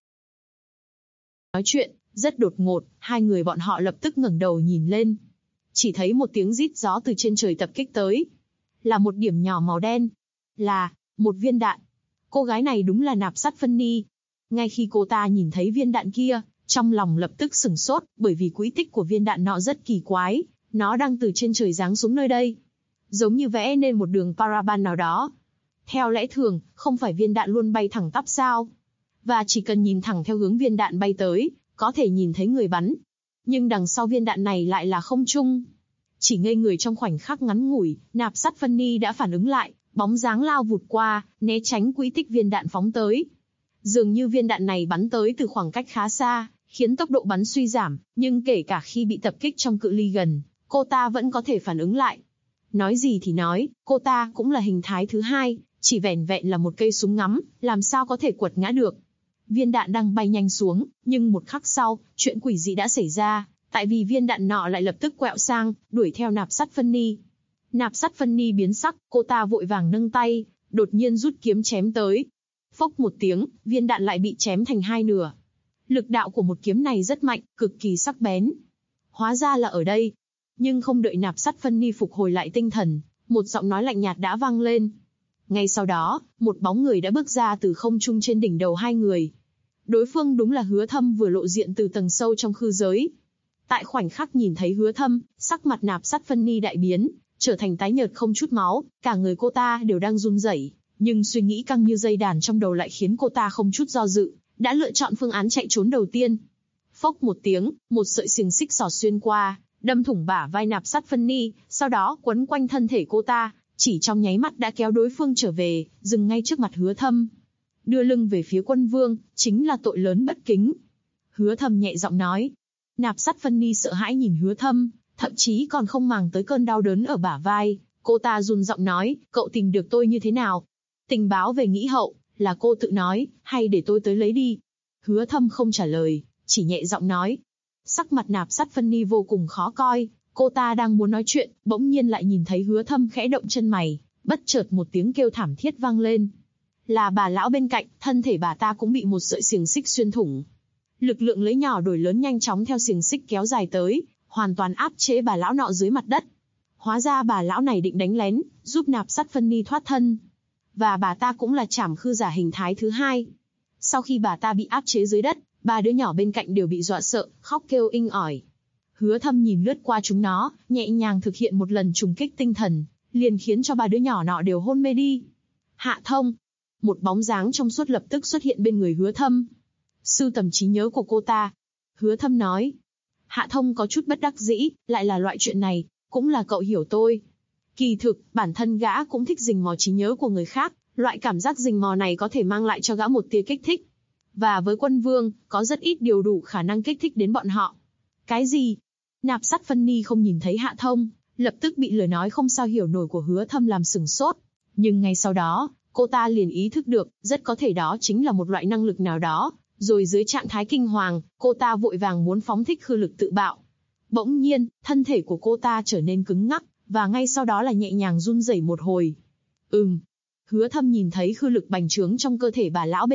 Speaker 2: Nói chuyện, rất đột ngột, hai người bọn họ lập tức ngẩng đầu nhìn lên. Chỉ thấy một tiếng rít gió từ trên trời tập kích tới. Là một điểm nhỏ màu đen. Là một viên đạn. Cô gái này đúng là Nạp Sát Phân Ni. Ngay khi cô ta nhìn thấy viên đạn kia, trong lòng lập tức sửng sốt, bởi vì quỹ tích của viên đạn nọ rất kỳ quái, nó đang từ trên trời giáng xuống nơi đây. Giống như vẽ nên một đường paraban nào đó. Theo lẽ thường, không phải viên đạn luôn bay thẳng tắp sao? Và chỉ cần nhìn thẳng theo hướng viên đạn bay tới, có thể nhìn thấy người bắn. Nhưng đằng sau viên đạn này lại là không trung. Chỉ ngây người trong khoảnh khắc ngắn ngủi, Nạp Sát Phân Ni đã phản ứng lại, bóng dáng lao vụt qua, né tránh quỹ tích viên đạn phóng tới. Dường như viên đạn này bắn tới từ khoảng cách khá xa, khiến tốc độ bắn suy giảm, nhưng kể cả khi bị tập kích trong cự ly gần, cô ta vẫn có thể phản ứng lại. Nói gì thì nói, cô ta cũng là hình thái thứ hai, chỉ vẻn vẹn là một cây súng ngắm, làm sao có thể quật ngã được. Viên đạn đang bay nhanh xuống, nhưng một khắc sau, chuyện quỷ dị đã xảy ra, tại vì viên đạn nọ lại lập tức quẹo sang, đuổi theo Nạp Sát Phân Ni. Nạp Sát Phân Ni biến sắc, cô ta vội vàng nâng tay, đột nhiên rút kiếm chém tới. Phốc một tiếng, viên đạn lại bị chém thành hai nửa. Lực đạo của một kiếm này rất mạnh, cực kỳ sắc bén. Hóa ra là ở đây. Nhưng không đợi Nạp Sát Phân Ni phục hồi lại tinh thần, một giọng nói lạnh nhạt đã vang lên. Ngay sau đó, một bóng người đã bước ra từ không trung trên đỉnh đầu hai người. Đối phương đúng là Hứa Thâm vừa lộ diện từ tầng sâu trong khư giới. Tại khoảnh khắc nhìn thấy Hứa Thâm, sắc mặt Nạp Sát Phân Ni đại biến, trở thành tái nhợt không chút máu, cả người cô ta đều đang run rẩy, nhưng suy nghĩ căng như dây đàn trong đầu lại khiến cô ta không chút do dự, đã lựa chọn phương án chạy trốn đầu tiên. Phốc một tiếng, một sợi xiềng xích xỏ xuyên qua, đâm thủng bả vai Nạp Sát Phân Ni, sau đó quấn quanh thân thể cô ta, chỉ trong nháy mắt đã kéo đối phương trở về, dừng ngay trước mặt Hứa Thâm. Đưa lưng về phía Quân Vương, chính là tội lớn bất kính. Hứa Thâm nhẹ giọng nói. Nạp Sát Phân Ni sợ hãi nhìn Hứa Thâm, thậm chí còn không màng tới cơn đau đớn ở bả vai. Cô ta run giọng nói, cậu tìm được tôi như thế nào? Tình báo về Nghĩ Hậu, là cô tự nói, hay để tôi tới lấy đi? Hứa Thâm không trả lời, chỉ nhẹ giọng nói. Sắc mặt Nạp Sát Phân Ni vô cùng khó coi, cô ta đang muốn nói chuyện, bỗng nhiên lại nhìn thấy Hứa Thâm khẽ động chân mày, bất chợt một tiếng kêu thảm thiết vang lên. Là bà lão bên cạnh, thân thể bà ta cũng bị một sợi xiềng xích xuyên thủng. Lực lượng lấy nhỏ đổi lớn nhanh chóng theo xiềng xích kéo dài tới, hoàn toàn áp chế bà lão nọ dưới mặt đất. Hóa ra bà lão này định đánh lén, giúp Nạp Sát Phân Ni thoát thân. Và bà ta cũng là trảm khư giả hình thái thứ hai. Sau khi bà ta bị áp chế dưới đất, ba đứa nhỏ bên cạnh đều bị dọa sợ, khóc kêu inh ỏi. Hứa Thâm nhìn lướt qua chúng nó, nhẹ nhàng thực hiện một lần trùng kích tinh thần, liền khiến cho ba đứa nhỏ nọ đều hôn mê đi. Hạ Thông. Một bóng dáng trong suốt lập tức xuất hiện bên người Hứa Thâm. Sưu tầm trí nhớ của cô ta. Hứa Thâm nói. Hạ Thông có chút bất đắc dĩ, lại là loại chuyện này, cũng là cậu hiểu tôi. Kỳ thực, bản thân gã cũng thích rình mò trí nhớ của người khác, loại cảm giác rình mò này có thể mang lại cho gã một tia kích thích. Và với Quân Vương, có rất ít điều đủ khả năng kích thích đến bọn họ. Cái gì? Nạp Sát Phân Ni không nhìn thấy Hạ Thông, lập tức bị lời nói không sao hiểu nổi của Hứa Thâm làm sửng sốt. Nhưng ngay sau đó, cô ta liền ý thức được, rất có thể đó chính là một loại năng lực nào đó. Rồi dưới trạng thái kinh hoàng, cô ta vội vàng muốn phóng thích khư lực tự bạo. Bỗng nhiên, thân thể của cô ta trở nên cứng ngắc, và ngay sau đó là nhẹ nhàng run rẩy một hồi. Hứa Thâm nhìn thấy khư lực bành trướng trong cơ thể bà lão bên cạnh,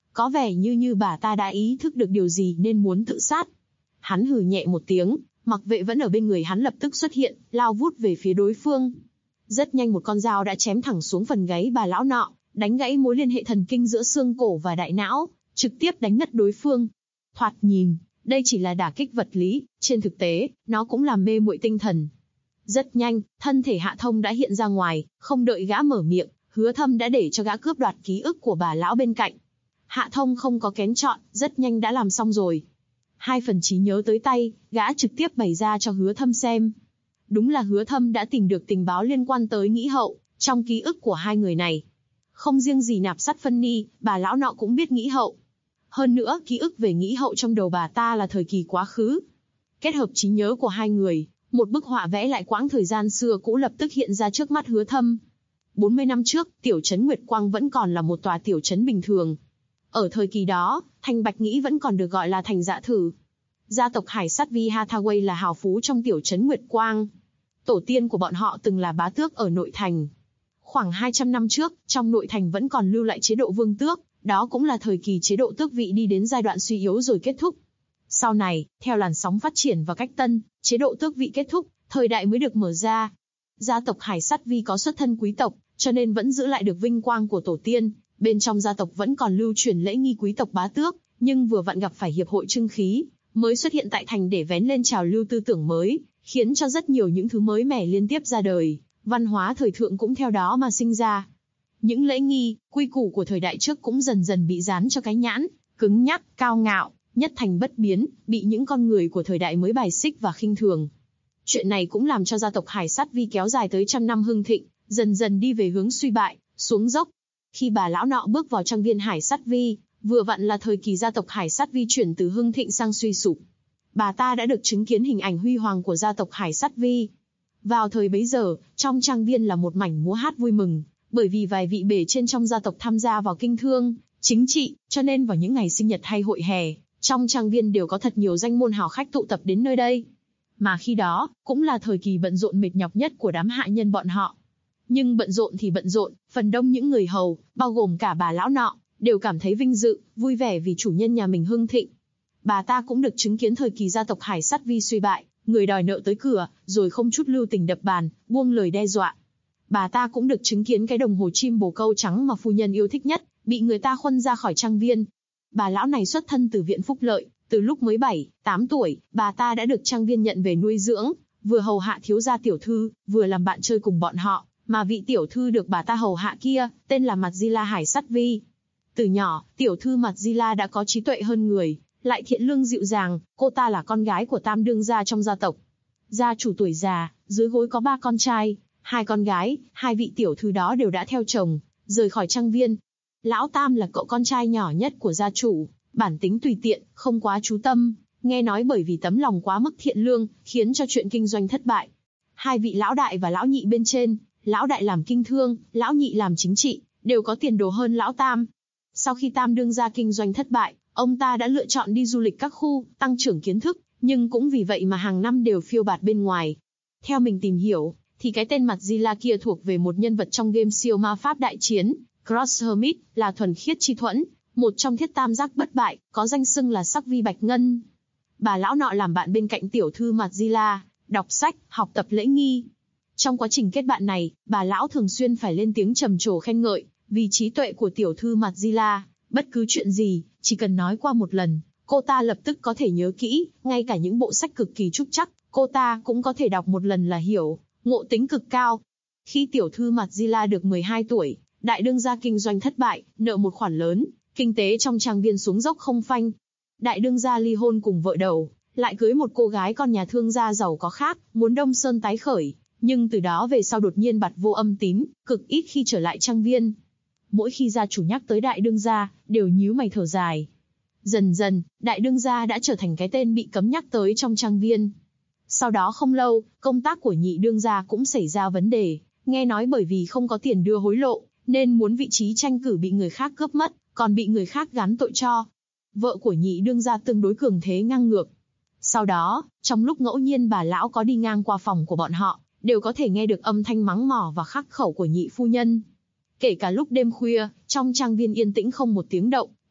Speaker 2: Có vẻ như bà ta đã ý thức được điều gì nên muốn tự sát. Hắn hừ nhẹ một tiếng, mặc vệ vẫn ở bên người hắn lập tức xuất hiện, lao vút về phía đối phương. Rất nhanh một con dao đã chém thẳng xuống phần gáy bà lão nọ, đánh gãy mối liên hệ thần kinh giữa xương cổ và đại não, trực tiếp đánh ngất đối phương. Thoạt nhìn, đây chỉ là đả kích vật lý, trên thực tế, nó cũng làm mê muội tinh thần. Rất nhanh, thân thể Hạ Thông đã hiện ra ngoài, không đợi gã mở miệng, Hứa Thâm đã để cho gã cướp đoạt ký ức của bà lão bên cạnh. Hạ Thông không có kén chọn, rất nhanh đã làm xong rồi. 2 phần trí nhớ tới tay, gã trực tiếp bày ra cho Hứa Thâm xem. Đúng là Hứa Thâm đã tìm được tình báo liên quan tới Nghĩ Hậu, trong ký ức của hai người này. Không riêng gì Nạp Sắt Phân Ni, bà lão nọ cũng biết Nghĩ Hậu. Hơn nữa, ký ức về Nghĩ Hậu trong đầu bà ta là thời kỳ quá khứ. Kết hợp trí nhớ của hai người, một bức họa vẽ lại quãng thời gian xưa cũ lập tức hiện ra trước mắt Hứa Thâm. 40 năm trước, tiểu trấn Nguyệt Quang vẫn còn là một tòa tiểu trấn bình thường. Ở thời kỳ đó, thành Bạch Nghĩ vẫn còn được gọi là thành Dạ Thử. Gia tộc Hải Sát Vi Hathaway là hào phú trong tiểu trấn Nguyệt Quang. Tổ tiên của bọn họ từng là bá tước ở nội thành. Khoảng 200 năm trước, trong nội thành vẫn còn lưu lại chế độ vương tước, đó cũng là thời kỳ chế độ tước vị đi đến giai đoạn suy yếu rồi kết thúc. Sau này, theo làn sóng phát triển và cách tân, chế độ tước vị kết thúc, thời đại mới được mở ra. Gia tộc Hải Sát Vi có xuất thân quý tộc, cho nên vẫn giữ lại được vinh quang của tổ tiên. Bên trong gia tộc vẫn còn lưu truyền lễ nghi quý tộc bá tước, nhưng vừa vặn gặp phải hiệp hội trưng khí, mới xuất hiện tại thành để vén lên trào lưu tư tưởng mới, khiến cho rất nhiều những thứ mới mẻ liên tiếp ra đời, văn hóa thời thượng cũng theo đó mà sinh ra. Những lễ nghi, quy củ của thời đại trước cũng dần dần bị dán cho cái nhãn, cứng nhắc, cao ngạo, nhất thành bất biến, bị những con người của thời đại mới bài xích và khinh thường. Chuyện này cũng làm cho gia tộc Hải Sát Vi kéo dài tới trăm năm hưng thịnh, dần dần đi về hướng suy bại, xuống dốc. Khi bà lão nọ bước vào trang viên Hải Sát Vi, vừa vặn là thời kỳ gia tộc Hải Sát Vi chuyển từ hưng thịnh sang suy sụp. Bà ta đã được chứng kiến hình ảnh huy hoàng của gia tộc Hải Sát Vi. Vào thời bấy giờ, trong trang viên là một mảnh múa hát vui mừng, bởi vì vài vị bề trên trong gia tộc tham gia vào kinh thương, chính trị, cho nên vào những ngày sinh nhật hay hội hè, trong trang viên đều có thật nhiều danh môn hào khách tụ tập đến nơi đây. Mà khi đó, cũng là thời kỳ bận rộn mệt nhọc nhất của đám hạ nhân bọn họ. Nhưng bận rộn thì bận rộn, phần đông những người hầu, bao gồm cả bà lão nọ, đều cảm thấy vinh dự, vui vẻ vì chủ nhân nhà mình hưng thịnh. Bà ta cũng được chứng kiến thời kỳ gia tộc Hải Sát Vi suy bại, người đòi nợ tới cửa, rồi không chút lưu tình đập bàn, buông lời đe dọa. Bà ta cũng được chứng kiến cái đồng hồ chim bồ câu trắng mà phu nhân yêu thích nhất, bị người ta khuân ra khỏi trang viên. Bà lão này xuất thân từ viện phúc lợi, từ lúc mới 7-8 tuổi, bà ta đã được trang viên nhận về nuôi dưỡng, vừa hầu hạ thiếu gia tiểu thư, vừa làm bạn chơi cùng bọn họ, mà vị tiểu thư được bà ta hầu hạ kia, tên là Madzila Hải Sát Vi. Từ nhỏ, tiểu thư Madzila đã có trí tuệ hơn người, lại thiện lương dịu dàng, cô ta là con gái của tam đương gia trong gia tộc. Gia chủ tuổi già, dưới gối có 3 con trai, 2 con gái, 2 vị tiểu thư đó đều đã theo chồng, rời khỏi trang viên. Lão Tam là cậu con trai nhỏ nhất của gia chủ, bản tính tùy tiện, không quá chú tâm, nghe nói bởi vì tấm lòng quá mức thiện lương, khiến cho chuyện kinh doanh thất bại. 2 vị lão đại và lão nhị bên trên, lão đại làm kinh thương, lão nhị làm chính trị, đều có tiền đồ hơn lão Tam. Sau khi Tam đương gia kinh doanh thất bại, ông ta đã lựa chọn đi du lịch các khu, tăng trưởng kiến thức, nhưng cũng vì vậy mà hàng năm đều phiêu bạt bên ngoài. Theo mình tìm hiểu, thì cái tên Madzila kia thuộc về một nhân vật trong game siêu ma pháp đại chiến, Cross Hermit, là thuần khiết chi thuẫn, một trong thiết tam giác bất bại, có danh xưng là sắc vi bạch ngân. Bà lão nọ làm bạn bên cạnh tiểu thư Madzila, đọc sách, học tập lễ nghi. Trong quá trình kết bạn này, bà lão thường xuyên phải lên tiếng trầm trồ khen ngợi, vì trí tuệ của tiểu thư Madzila, bất cứ chuyện gì, chỉ cần nói qua một lần, cô ta lập tức có thể nhớ kỹ, ngay cả những bộ sách cực kỳ trúc trắc, cô ta cũng có thể đọc một lần là hiểu, ngộ tính cực cao. Khi tiểu thư Madzila được 12 tuổi, đại đương gia kinh doanh thất bại, nợ một khoản lớn, kinh tế trong trang viên xuống dốc không phanh. Đại đương gia ly hôn cùng vợ đầu, lại cưới một cô gái con nhà thương gia giàu có khác, muốn Đông Sơn tái khởi, nhưng từ đó về sau đột nhiên bặt vô âm tín, cực ít khi trở lại trang viên. Mỗi khi gia chủ nhắc tới đại đương gia, đều nhíu mày thở dài. Dần dần, đại đương gia đã trở thành cái tên bị cấm nhắc tới trong trang viên. Sau đó không lâu, công tác của nhị đương gia cũng xảy ra vấn đề, nghe nói bởi vì không có tiền đưa hối lộ, nên muốn vị trí tranh cử bị người khác cướp mất, còn bị người khác gán tội cho. Vợ của nhị đương gia tương đối cường thế ngang ngược. Sau đó, trong lúc ngẫu nhiên bà lão có đi ngang qua phòng của bọn họ, đều có thể nghe được âm thanh mắng mỏ và khắc khẩu của nhị phu nhân. Kể cả lúc đêm khuya, trong trang viên yên tĩnh không một tiếng động,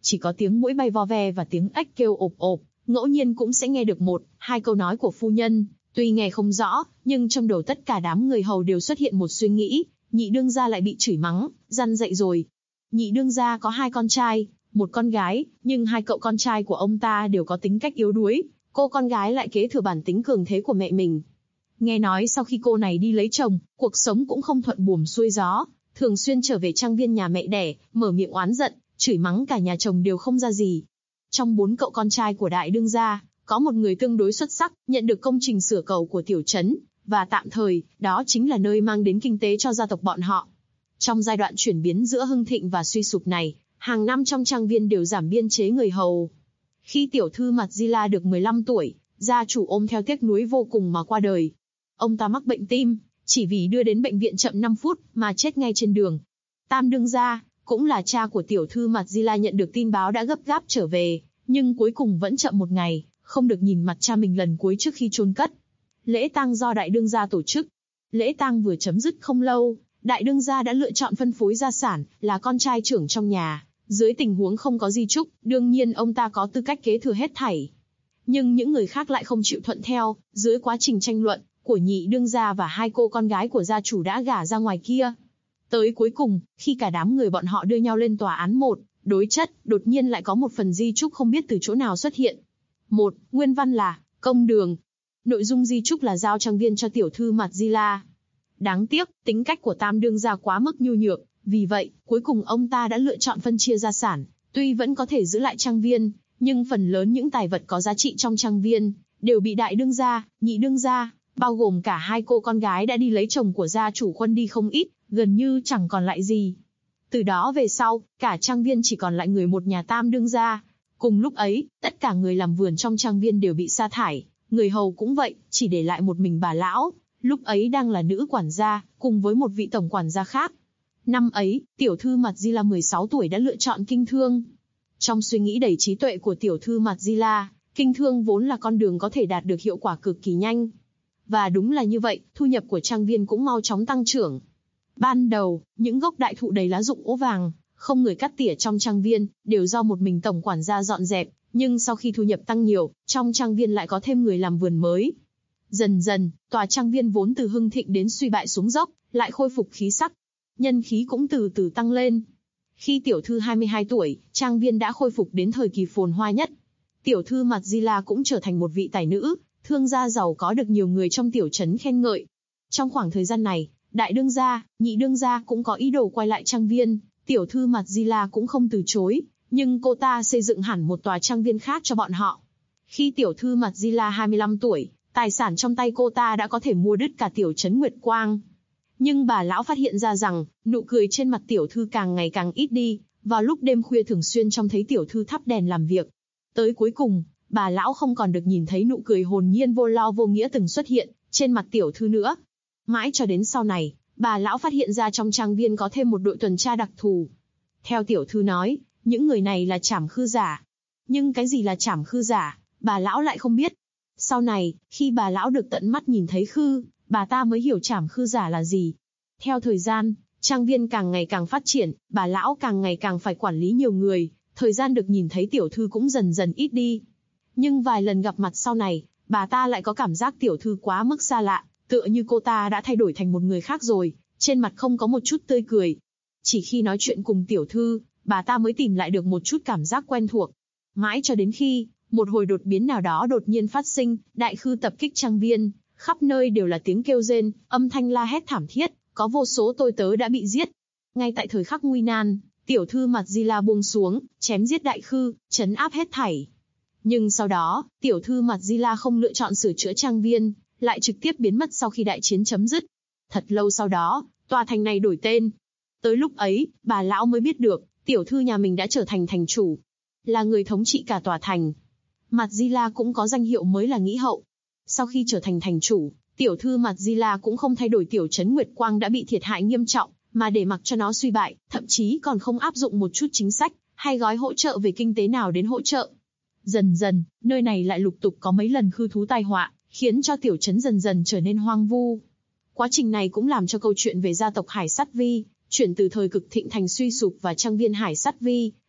Speaker 2: chỉ có tiếng muỗi bay vo ve và tiếng ếch kêu ộp ộp, ngẫu nhiên cũng sẽ nghe được một, hai câu nói của phu nhân. Tuy nghe không rõ, nhưng trong đầu tất cả đám người hầu đều xuất hiện một suy nghĩ, nhị đương gia lại bị chửi mắng, răn dạy rồi. Nhị đương gia có 2 con trai, 1 con gái, nhưng 2 cậu con trai của ông ta đều có tính cách yếu đuối, cô con gái lại kế thừa bản tính cường thế của mẹ mình. Nghe nói sau khi cô này đi lấy chồng, cuộc sống cũng không thuận buồm xuôi gió, thường xuyên trở về trang viên nhà mẹ đẻ, mở miệng oán giận, chửi mắng cả nhà chồng đều không ra gì. Trong 4 cậu con trai của đại đương gia, có một người tương đối xuất sắc, nhận được công trình sửa cầu của tiểu trấn, và tạm thời, đó chính là nơi mang đến kinh tế cho gia tộc bọn họ. Trong giai đoạn chuyển biến giữa hưng thịnh và suy sụp này, hàng năm trong trang viên đều giảm biên chế người hầu. Khi tiểu thư Madzila được 15 tuổi, gia chủ ôm theo tiếc nuối vô cùng mà qua đời. Ông ta mắc bệnh tim, chỉ vì đưa đến bệnh viện chậm 5 phút mà chết ngay trên đường. Tam đương gia, cũng là cha của tiểu thư Madzila nhận được tin báo đã gấp gáp trở về, nhưng cuối cùng vẫn chậm 1 ngày, không được nhìn mặt cha mình lần cuối trước khi chôn cất. Lễ tang do đại đương gia tổ chức. Lễ tang vừa chấm dứt không lâu, đại đương gia đã lựa chọn phân phối gia sản, là con trai trưởng trong nhà. Dưới tình huống không có di chúc, đương nhiên ông ta có tư cách kế thừa hết thảy. Nhưng những người khác lại không chịu thuận theo, dưới quá trình tranh luận, của nhị đương gia và 2 cô con gái của gia chủ đã gả ra ngoài kia. Tới cuối cùng, khi cả đám người bọn họ đưa nhau lên tòa án một, đối chất, đột nhiên lại có một phần di chúc không biết từ chỗ nào xuất hiện. Một, nguyên văn là, công đường. Nội dung di chúc là giao trang viên cho tiểu thư Madzila. Đáng tiếc, tính cách của tam đương gia quá mức nhu nhược, vì vậy, cuối cùng ông ta đã lựa chọn phân chia gia sản, tuy vẫn có thể giữ lại trang viên, nhưng phần lớn những tài vật có giá trị trong trang viên, đều bị đại đương gia, nhị đương gia, bao gồm cả 2 cô con gái đã đi lấy chồng của gia chủ khuân đi không ít, gần như chẳng còn lại gì. Từ đó về sau, cả trang viên chỉ còn lại người một nhà tam đương gia. Cùng lúc ấy, tất cả người làm vườn trong trang viên đều bị sa thải, người hầu cũng vậy, chỉ để lại một mình bà lão, lúc ấy đang là nữ quản gia, cùng với một vị tổng quản gia khác. Năm ấy, tiểu thư Madzila 16 tuổi đã lựa chọn kinh thương. Trong suy nghĩ đầy trí tuệ của tiểu thư Madzila, kinh thương vốn là con đường có thể đạt được hiệu quả cực kỳ nhanh. Và đúng là như vậy, thu nhập của trang viên cũng mau chóng tăng trưởng. Ban đầu, những gốc đại thụ đầy lá rụng ố vàng, không người cắt tỉa trong trang viên, đều do một mình tổng quản gia dọn dẹp, nhưng sau khi thu nhập tăng nhiều, trong trang viên lại có thêm người làm vườn mới. Dần dần, tòa trang viên vốn từ hưng thịnh đến suy bại xuống dốc, lại khôi phục khí sắc. Nhân khí cũng từ từ tăng lên. Khi tiểu thư 22 tuổi, trang viên đã khôi phục đến thời kỳ phồn hoa nhất. Tiểu thư Madzila cũng trở thành một vị tài nữ, thương gia giàu có được nhiều người trong tiểu trấn khen ngợi. Trong khoảng thời gian này, đại đương gia, nhị đương gia cũng có ý đồ quay lại trang viên, tiểu thư Madzila cũng không từ chối, nhưng cô ta xây dựng hẳn một tòa trang viên khác cho bọn họ. Khi tiểu thư Madzila 25 tuổi, tài sản trong tay cô ta đã có thể mua đứt cả tiểu trấn Nguyệt Quang. Nhưng bà lão phát hiện ra rằng, nụ cười trên mặt tiểu thư càng ngày càng ít đi, vào lúc đêm khuya thường xuyên trông thấy tiểu thư thắp đèn làm việc. Tới cuối cùng, bà lão không còn được nhìn thấy nụ cười hồn nhiên vô lo vô nghĩa từng xuất hiện trên mặt tiểu thư nữa. Mãi cho đến sau này, bà lão phát hiện ra trong trang viên có thêm một đội tuần tra đặc thù. Theo tiểu thư nói, những người này là trảm khư giả. Nhưng cái gì là trảm khư giả, bà lão lại không biết. Sau này, khi bà lão được tận mắt nhìn thấy khư, bà ta mới hiểu trảm khư giả là gì. Theo thời gian, trang viên càng ngày càng phát triển, bà lão càng ngày càng phải quản lý nhiều người, thời gian được nhìn thấy tiểu thư cũng dần dần ít đi. Nhưng vài lần gặp mặt sau này, bà ta lại có cảm giác tiểu thư quá mức xa lạ, tựa như cô ta đã thay đổi thành một người khác rồi, trên mặt không có một chút tươi cười. Chỉ khi nói chuyện cùng tiểu thư, bà ta mới tìm lại được một chút cảm giác quen thuộc. Mãi cho đến khi, một hồi đột biến nào đó đột nhiên phát sinh, đại khư tập kích trang viên, khắp nơi đều là tiếng kêu rên, âm thanh la hét thảm thiết, có vô số tôi tớ đã bị giết. Ngay tại thời khắc nguy nan, tiểu thư Madzila buông xuống, chém giết đại khư, trấn áp hết thảy. Nhưng sau đó, tiểu thư Madzila không lựa chọn sửa chữa trang viên, lại trực tiếp biến mất sau khi đại chiến chấm dứt. Thật lâu sau đó, tòa thành này đổi tên. Tới lúc ấy, bà lão mới biết được, tiểu thư nhà mình đã trở thành thành chủ, là người thống trị cả tòa thành. Madzila cũng có danh hiệu mới là Nghĩ Hậu. Sau khi trở thành thành chủ, tiểu thư Madzila cũng không thay đổi tiểu trấn Nguyệt Quang đã bị thiệt hại nghiêm trọng, mà để mặc cho nó suy bại, thậm chí còn không áp dụng một chút chính sách, hay gói hỗ trợ về kinh tế nào đến hỗ trợ. Dần dần, nơi này lại lục tục có mấy lần khư thú tai họa, khiến cho tiểu trấn dần dần trở nên hoang vu. Quá trình này cũng làm cho câu chuyện về gia tộc Hải Sát Vi, chuyển từ thời cực thịnh thành suy sụp và trang viên Hải Sát Vi,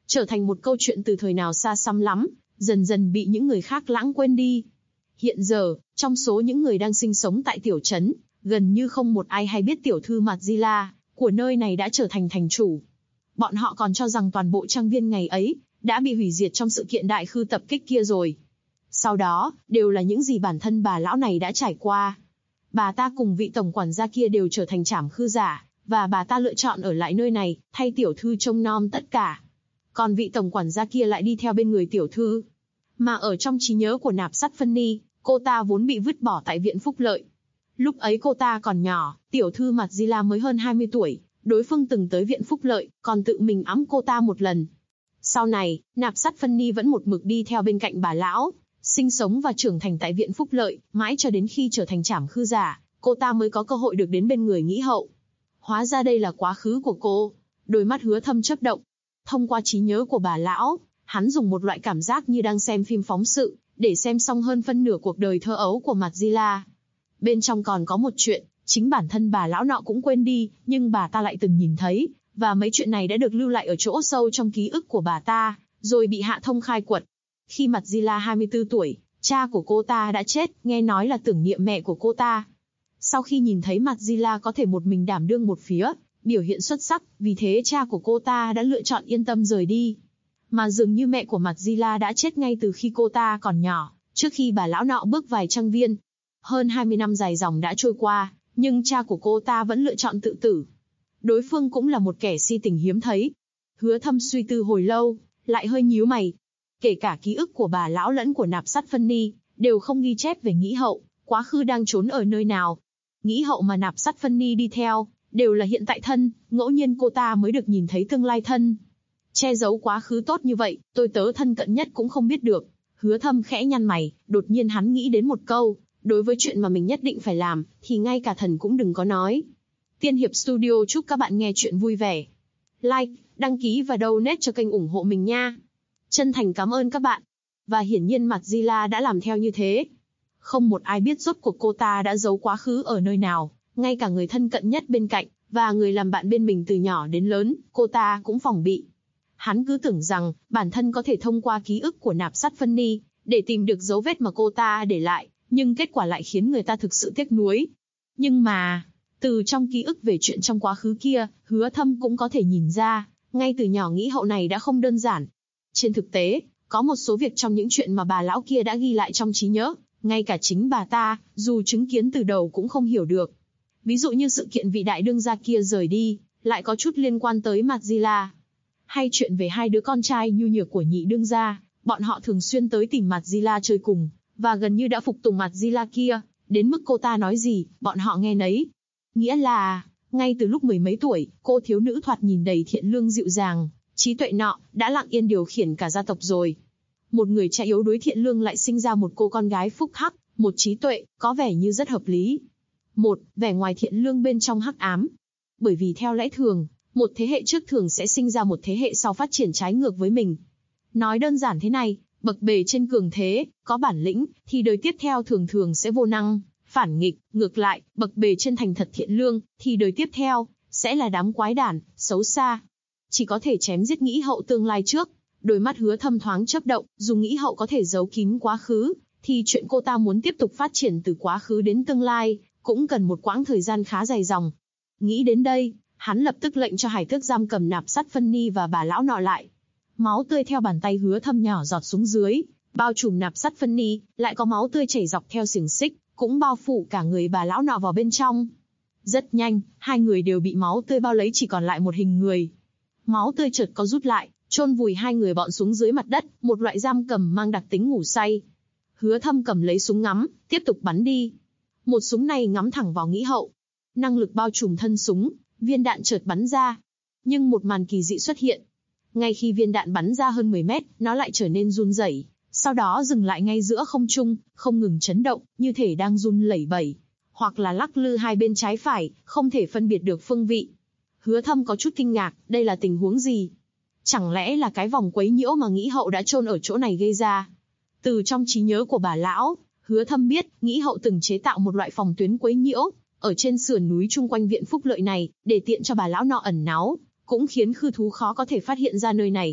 Speaker 2: trở thành một câu chuyện từ thời nào xa xăm lắm, dần dần bị những người khác lãng quên đi. Hiện giờ, trong số những người đang sinh sống tại tiểu trấn, gần như không một ai hay biết tiểu thư Madzilla của nơi này đã trở thành thành chủ. Bọn họ còn cho rằng toàn bộ trang viên ngày ấy đã bị hủy diệt trong sự kiện đại khư tập kích kia rồi. Sau đó, đều là những gì bản thân bà lão này đã trải qua. Bà ta cùng vị tổng quản gia kia đều trở thành trảm khư giả, và bà ta lựa chọn ở lại nơi này, thay tiểu thư trông nom tất cả. Còn vị tổng quản gia kia lại đi theo bên người tiểu thư. Mà ở trong trí nhớ của Nạp Sắt Phân Ni, cô ta vốn bị vứt bỏ tại viện phúc lợi. Lúc ấy cô ta còn nhỏ, tiểu thư Madzilla mới hơn 20 tuổi, đối phương từng tới viện phúc lợi, còn tự mình ẵm cô ta một lần. Sau này, Nạp Sắt Phân Ni vẫn một mực đi theo bên cạnh bà lão, sinh sống và trưởng thành tại viện phúc lợi, mãi cho đến khi trở thành trảm khư giả, cô ta mới có cơ hội được đến bên người nghĩ hậu. Hóa ra đây là quá khứ của cô. Đôi mắt Hứa Thâm chớp động. Thông qua trí nhớ của bà lão, hắn dùng một loại cảm giác như đang xem phim phóng sự, để xem xong hơn phân nửa cuộc đời thơ ấu của Madzilla. Bên trong còn có một chuyện, chính bản thân bà lão nọ cũng quên đi, nhưng bà ta lại từng nhìn thấy, và mấy chuyện này đã được lưu lại ở chỗ sâu trong ký ức của bà ta, rồi bị Hạ Thông khai quật. Khi Madzilla 24 tuổi, cha của cô ta đã chết, nghe nói là tưởng niệm mẹ của cô ta. Sau khi nhìn thấy Madzilla có thể một mình đảm đương một phía, biểu hiện xuất sắc, vì thế cha của cô ta đã lựa chọn yên tâm rời đi. Mà dường như mẹ của Madzilla đã chết ngay từ khi cô ta còn nhỏ, trước khi bà lão nọ bước vào trang viên. Hơn 20 năm dài dòng đã trôi qua, nhưng cha của cô ta vẫn lựa chọn tự tử. Đối phương cũng là một kẻ si tình hiếm thấy. Hứa Thâm suy tư hồi lâu, lại hơi nhíu mày. Kể cả ký ức của bà lão lẫn của Nạp Sắt Phân Ni, đều không ghi chép về nghĩ hậu, quá khứ đang trốn ở nơi nào. Nghĩ hậu mà Nạp Sắt Phân Ni đi theo, đều là hiện tại thân, ngẫu nhiên cô ta mới được nhìn thấy tương lai thân. Che giấu quá khứ tốt như vậy, tôi tớ thân cận nhất cũng không biết được. Hứa Thâm khẽ nhăn mày, đột nhiên hắn nghĩ đến một câu, đối với chuyện mà mình nhất định phải làm, thì ngay cả thần cũng đừng có nói. Tiên Hiệp Studio chúc các bạn nghe chuyện vui vẻ. Like, đăng ký và donate cho kênh ủng hộ mình nha. Chân thành cảm ơn các bạn. Và hiển nhiên Madzilla đã làm theo như thế. Không một ai biết rốt cuộc cô ta đã giấu quá khứ ở nơi nào, ngay cả người thân cận nhất bên cạnh, và người làm bạn bên mình từ nhỏ đến lớn, cô ta cũng phòng bị. Hắn cứ tưởng rằng, bản thân có thể thông qua ký ức của Nạp Sắt Phân Ni, để tìm được dấu vết mà cô ta để lại, nhưng kết quả lại khiến người ta thực sự tiếc nuối. Nhưng mà, từ trong ký ức về chuyện trong quá khứ kia, Hứa Thâm cũng có thể nhìn ra, ngay từ nhỏ nghĩ hậu này đã không đơn giản. Trên thực tế, có một số việc trong những chuyện mà bà lão kia đã ghi lại trong trí nhớ, ngay cả chính bà ta, dù chứng kiến từ đầu cũng không hiểu được. Ví dụ như sự kiện vị đại đương gia kia rời đi, lại có chút liên quan tới Madzilla. Hay chuyện về hai đứa con trai nhu nhược của nhị đương gia, bọn họ thường xuyên tới tìm Madzilla chơi cùng, và gần như đã phục tùng Madzilla kia, đến mức cô ta nói gì, bọn họ nghe nấy. Nghĩa là, ngay từ lúc mười mấy tuổi, cô thiếu nữ thoạt nhìn đầy thiện lương dịu dàng, trí tuệ nọ, đã lặng yên điều khiển cả gia tộc rồi. Một người cha yếu đuối thiện lương lại sinh ra một cô con gái phúc hắc, một trí tuệ, có vẻ như rất hợp lý. Một, vẻ ngoài thiện lương bên trong hắc ám. Bởi vì theo lẽ thường, một thế hệ trước thường sẽ sinh ra một thế hệ sau phát triển trái ngược với mình. Nói đơn giản thế này, bậc bề trên cường thế, có bản lĩnh, thì đời tiếp theo thường thường sẽ vô năng, phản nghịch. Ngược lại, bậc bề trên thành thật thiện lương, thì đời tiếp theo sẽ là đám quái đản, xấu xa. Chỉ có thể chém giết nghĩ hậu tương lai trước. Đôi mắt Hứa Thâm thoáng chớp động, dù nghĩ hậu có thể giấu kín quá khứ, thì chuyện cô ta muốn tiếp tục phát triển từ quá khứ đến tương lai, cũng cần một quãng thời gian khá dài dòng. Nghĩ đến đây, hắn lập tức lệnh cho hải tước giam cầm Nạp Sắt Phân Ni và bà lão nọ lại. Máu tươi theo bàn tay Hứa Thâm nhỏ giọt xuống dưới, bao trùm Nạp Sắt Phân Ni, lại có máu tươi chảy dọc theo xiềng xích, cũng bao phủ cả người bà lão nọ vào bên trong. Rất nhanh, hai người đều bị máu tươi bao lấy, chỉ còn lại một hình người. Máu tươi chợt có rút lại, chôn vùi hai người bọn xuống dưới mặt đất, một loại giam cầm mang đặc tính ngủ say. Hứa Thâm cầm lấy súng ngắm, tiếp tục bắn đi. Một súng này ngắm thẳng vào nghĩ hậu. Năng lực bao trùm thân súng, viên đạn chợt bắn ra. Nhưng một màn kỳ dị xuất hiện. Ngay khi viên đạn bắn ra hơn 10 mét, nó lại trở nên run rẩy, sau đó dừng lại ngay giữa không trung, không ngừng chấn động, như thể đang run lẩy bẩy, hoặc là lắc lư hai bên trái phải, không thể phân biệt được phương vị. Hứa Thâm có chút kinh ngạc, đây là tình huống gì? Chẳng lẽ là cái vòng quấy nhiễu mà nghĩ hậu đã chôn ở chỗ này gây ra? Từ trong trí nhớ của bà lão, Hứa Thâm biết, nghĩ hậu từng chế tạo một loại phòng tuyến quấy nhiễu, ở trên sườn núi chung quanh viện phúc lợi này, để tiện cho bà lão nọ ẩn náu, cũng khiến khư thú khó có thể phát hiện ra nơi này.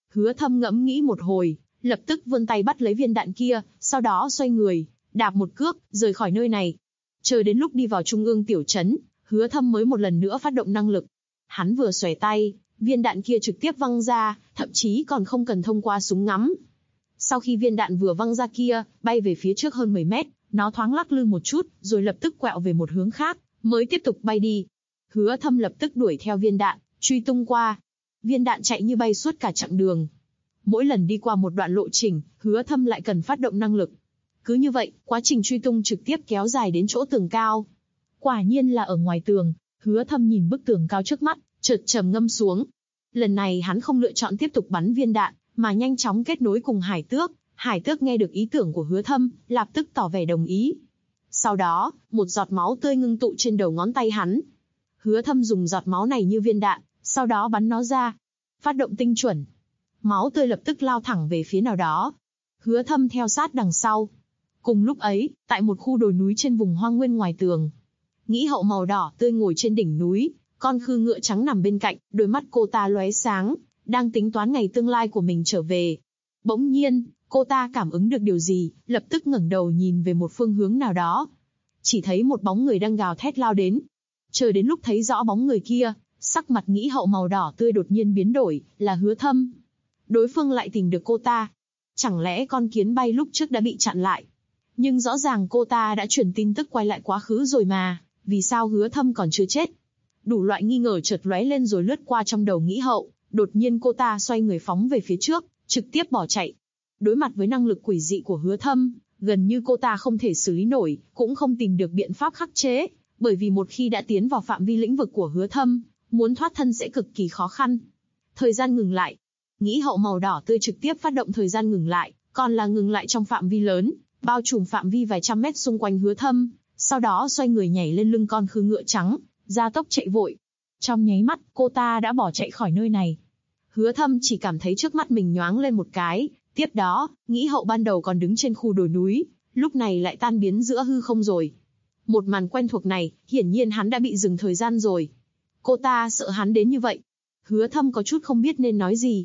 Speaker 2: Hứa Thâm ngẫm nghĩ một hồi, lập tức vươn tay bắt lấy viên đạn kia, sau đó xoay người, đạp một cước, rời khỏi nơi này. Chờ đến lúc đi vào trung ương tiểu trấn, Hứa Thâm mới một lần nữa phát động năng lực. Hắn vừa xòe tay, viên đạn kia trực tiếp văng ra, thậm chí còn không cần thông qua súng ngắm. Sau khi viên đạn vừa văng ra kia, bay về phía trước hơn 10 mét, nó thoáng lắc lư một chút, rồi lập tức quẹo về một hướng khác, mới tiếp tục bay đi. Hứa Thâm lập tức đuổi theo viên đạn, truy tung qua. Viên đạn chạy như bay suốt cả chặng đường. Mỗi lần đi qua một đoạn lộ trình, Hứa Thâm lại cần phát động năng lực. Cứ như vậy, quá trình truy tung trực tiếp kéo dài đến chỗ tường cao. Quả nhiên là ở ngoài tường, Hứa Thâm nhìn bức tường cao trước mắt, chợt trầm ngâm xuống. Lần này hắn không lựa chọn tiếp tục bắn viên đạn, mà nhanh chóng kết nối cùng Hải Tước. Hải Tước nghe được ý tưởng của Hứa Thâm, lập tức tỏ vẻ đồng ý. Sau đó, một giọt máu tươi ngưng tụ trên đầu ngón tay hắn. Hứa Thâm dùng giọt máu này như viên đạn, sau đó bắn nó ra. Phát động tinh chuẩn. Máu tươi lập tức lao thẳng về phía nào đó. Hứa Thâm theo sát đằng sau. Cùng lúc ấy, tại một khu đồi núi trên vùng hoang nguyên ngoài tường, Nghĩ Hậu màu đỏ tươi ngồi trên đỉnh núi, con khư ngựa trắng nằm bên cạnh, đôi mắt cô ta lóe sáng, đang tính toán ngày tương lai của mình trở về. Bỗng nhiên, cô ta cảm ứng được điều gì, lập tức ngẩng đầu nhìn về một phương hướng nào đó. Chỉ thấy một bóng người đang gào thét lao đến. Chờ đến lúc thấy rõ bóng người kia, sắc mặt Nghĩ Hậu màu đỏ tươi đột nhiên biến đổi, là Hứa Thâm. Đối phương lại tìm được cô ta. Chẳng lẽ con kiến bay lúc trước đã bị chặn lại? Nhưng rõ ràng cô ta đã truyền tin tức quay lại quá khứ rồi mà, vì sao Hứa Thâm còn chưa chết? Đủ loại nghi ngờ chợt lóe lên rồi lướt qua trong đầu Nghĩ Hậu, đột nhiên cô ta xoay người phóng về phía trước, trực tiếp bỏ chạy. Đối mặt với năng lực quỷ dị của Hứa Thâm, gần như cô ta không thể xử lý nổi, cũng không tìm được biện pháp khắc chế, bởi vì một khi đã tiến vào phạm vi lĩnh vực của Hứa Thâm, muốn thoát thân sẽ cực kỳ khó khăn. Thời gian ngừng lại. Nghĩ Hậu màu đỏ tươi trực tiếp phát động thời gian ngừng lại, còn là ngừng lại trong phạm vi lớn, bao trùm phạm vi vài trăm mét xung quanh Hứa Thâm, sau đó xoay người nhảy lên lưng con khư ngựa trắng, gia tốc chạy vội. Trong nháy mắt, cô ta đã bỏ chạy khỏi nơi này. Hứa Thâm chỉ cảm thấy trước mắt mình nhoáng lên một cái, tiếp đó, Nghĩ Hậu ban đầu còn đứng trên khu đồi núi, lúc này lại tan biến giữa hư không rồi. Một màn quen thuộc này, hiển nhiên hắn đã bị dừng thời gian rồi. Cô ta sợ hắn đến như vậy. Hứa Thâm có chút không biết nên nói gì.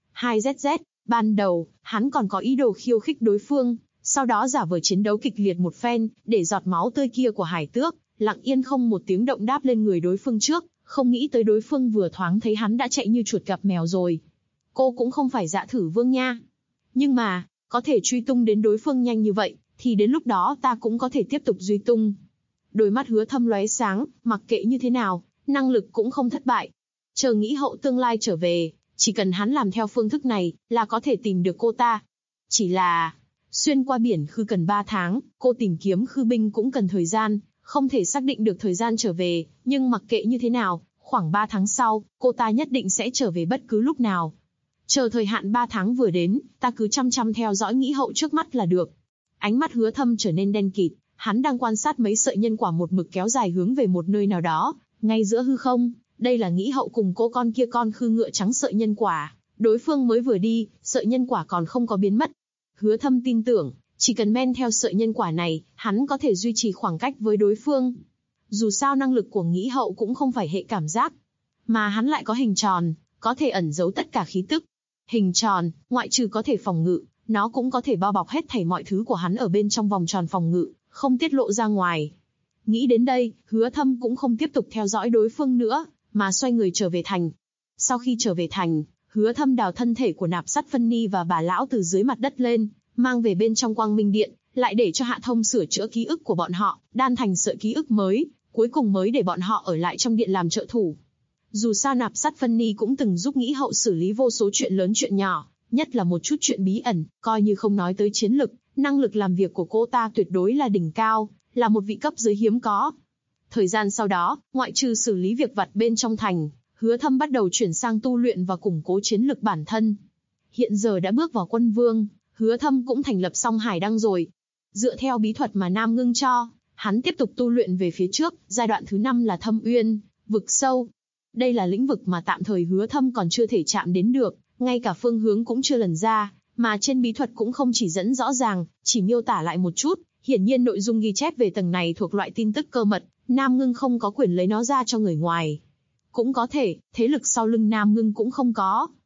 Speaker 2: 2ZZ, ban đầu, hắn còn có ý đồ khiêu khích đối phương, sau đó giả vờ chiến đấu kịch liệt một phen, để giọt máu tươi kia của Hải Tước, lặng yên không một tiếng động đáp lên người đối phương trước, không nghĩ tới đối phương vừa thoáng thấy hắn đã chạy như chuột gặp mèo rồi. Cô cũng không phải Dạ Thử Vương nha. Nhưng mà, có thể truy tung đến đối phương nhanh như vậy, thì đến lúc đó ta cũng có thể tiếp tục truy tung. Đôi mắt Hứa Thâm lóe sáng, mặc kệ như thế nào, năng lực cũng không thất bại. Chờ Nghĩ Hậu tương lai trở về, chỉ cần hắn làm theo phương thức này, là có thể tìm được cô ta. Chỉ là, xuyên qua biển khư cần 3 tháng, cô tìm kiếm khư binh cũng cần thời gian, không thể xác định được thời gian trở về, nhưng mặc kệ như thế nào, khoảng 3 tháng sau, cô ta nhất định sẽ trở về bất cứ lúc nào. Chờ thời hạn 3 tháng vừa đến, ta cứ chăm chăm theo dõi Nghĩ Hậu trước mắt là được. Ánh mắt Hứa Thâm trở nên đen kịt, hắn đang quan sát mấy sợi nhân quả một mực kéo dài hướng về một nơi nào đó, ngay giữa hư không. Đây là Nghĩ Hậu cùng cô con kia con khư ngựa trắng sợi nhân quả, đối phương mới vừa đi, sợi nhân quả còn không có biến mất. Hứa Thâm tin tưởng, chỉ cần men theo sợi nhân quả này, hắn có thể duy trì khoảng cách với đối phương. Dù sao năng lực của Nghĩ Hậu cũng không phải hệ cảm giác, mà hắn lại có hình tròn, có thể ẩn giấu tất cả khí tức. Hình tròn, ngoại trừ có thể phòng ngự, nó cũng có thể bao bọc hết thảy mọi thứ của hắn ở bên trong vòng tròn phòng ngự, không tiết lộ ra ngoài. Nghĩ đến đây, Hứa Thâm cũng không tiếp tục theo dõi đối phương nữa, mà xoay người trở về thành. Sau khi trở về thành, Hứa Thâm đào thân thể của Nạp Sắt Phân Ni và bà lão từ dưới mặt đất lên, mang về bên trong Quang Minh Điện, lại để cho Hạ Thông sửa chữa ký ức của bọn họ, đan thành sợi ký ức mới, cuối cùng mới để bọn họ ở lại trong điện làm trợ thủ. Dù sao Nạp Sắt Phân Ni cũng từng giúp Nghĩ Hậu xử lý vô số chuyện lớn chuyện nhỏ, nhất là một chút chuyện bí ẩn, coi như không nói tới chiến lực, năng lực làm việc của cô ta tuyệt đối là đỉnh cao, là một vị cấp dưới hiếm có. Thời gian sau đó, ngoại trừ xử lý việc vặt bên trong thành, Hứa Thâm bắt đầu chuyển sang tu luyện và củng cố chiến lực bản thân. Hiện giờ đã bước vào quân vương, Hứa Thâm cũng thành lập xong hải đăng rồi. Dựa theo bí thuật mà Nam Ngưng cho, hắn tiếp tục tu luyện về phía trước, giai đoạn thứ 5 là Thâm Uyên, vực sâu. Đây là lĩnh vực mà tạm thời Hứa Thâm còn chưa thể chạm đến được, ngay cả phương hướng cũng chưa lần ra, mà trên bí thuật cũng không chỉ dẫn rõ ràng, chỉ miêu tả lại một chút. Hiển nhiên nội dung ghi chép về tầng này thuộc loại tin tức cơ mật, Nam Ngưng không có quyền lấy nó ra cho người ngoài. Cũng có thể, thế lực sau lưng Nam Ngưng cũng không có.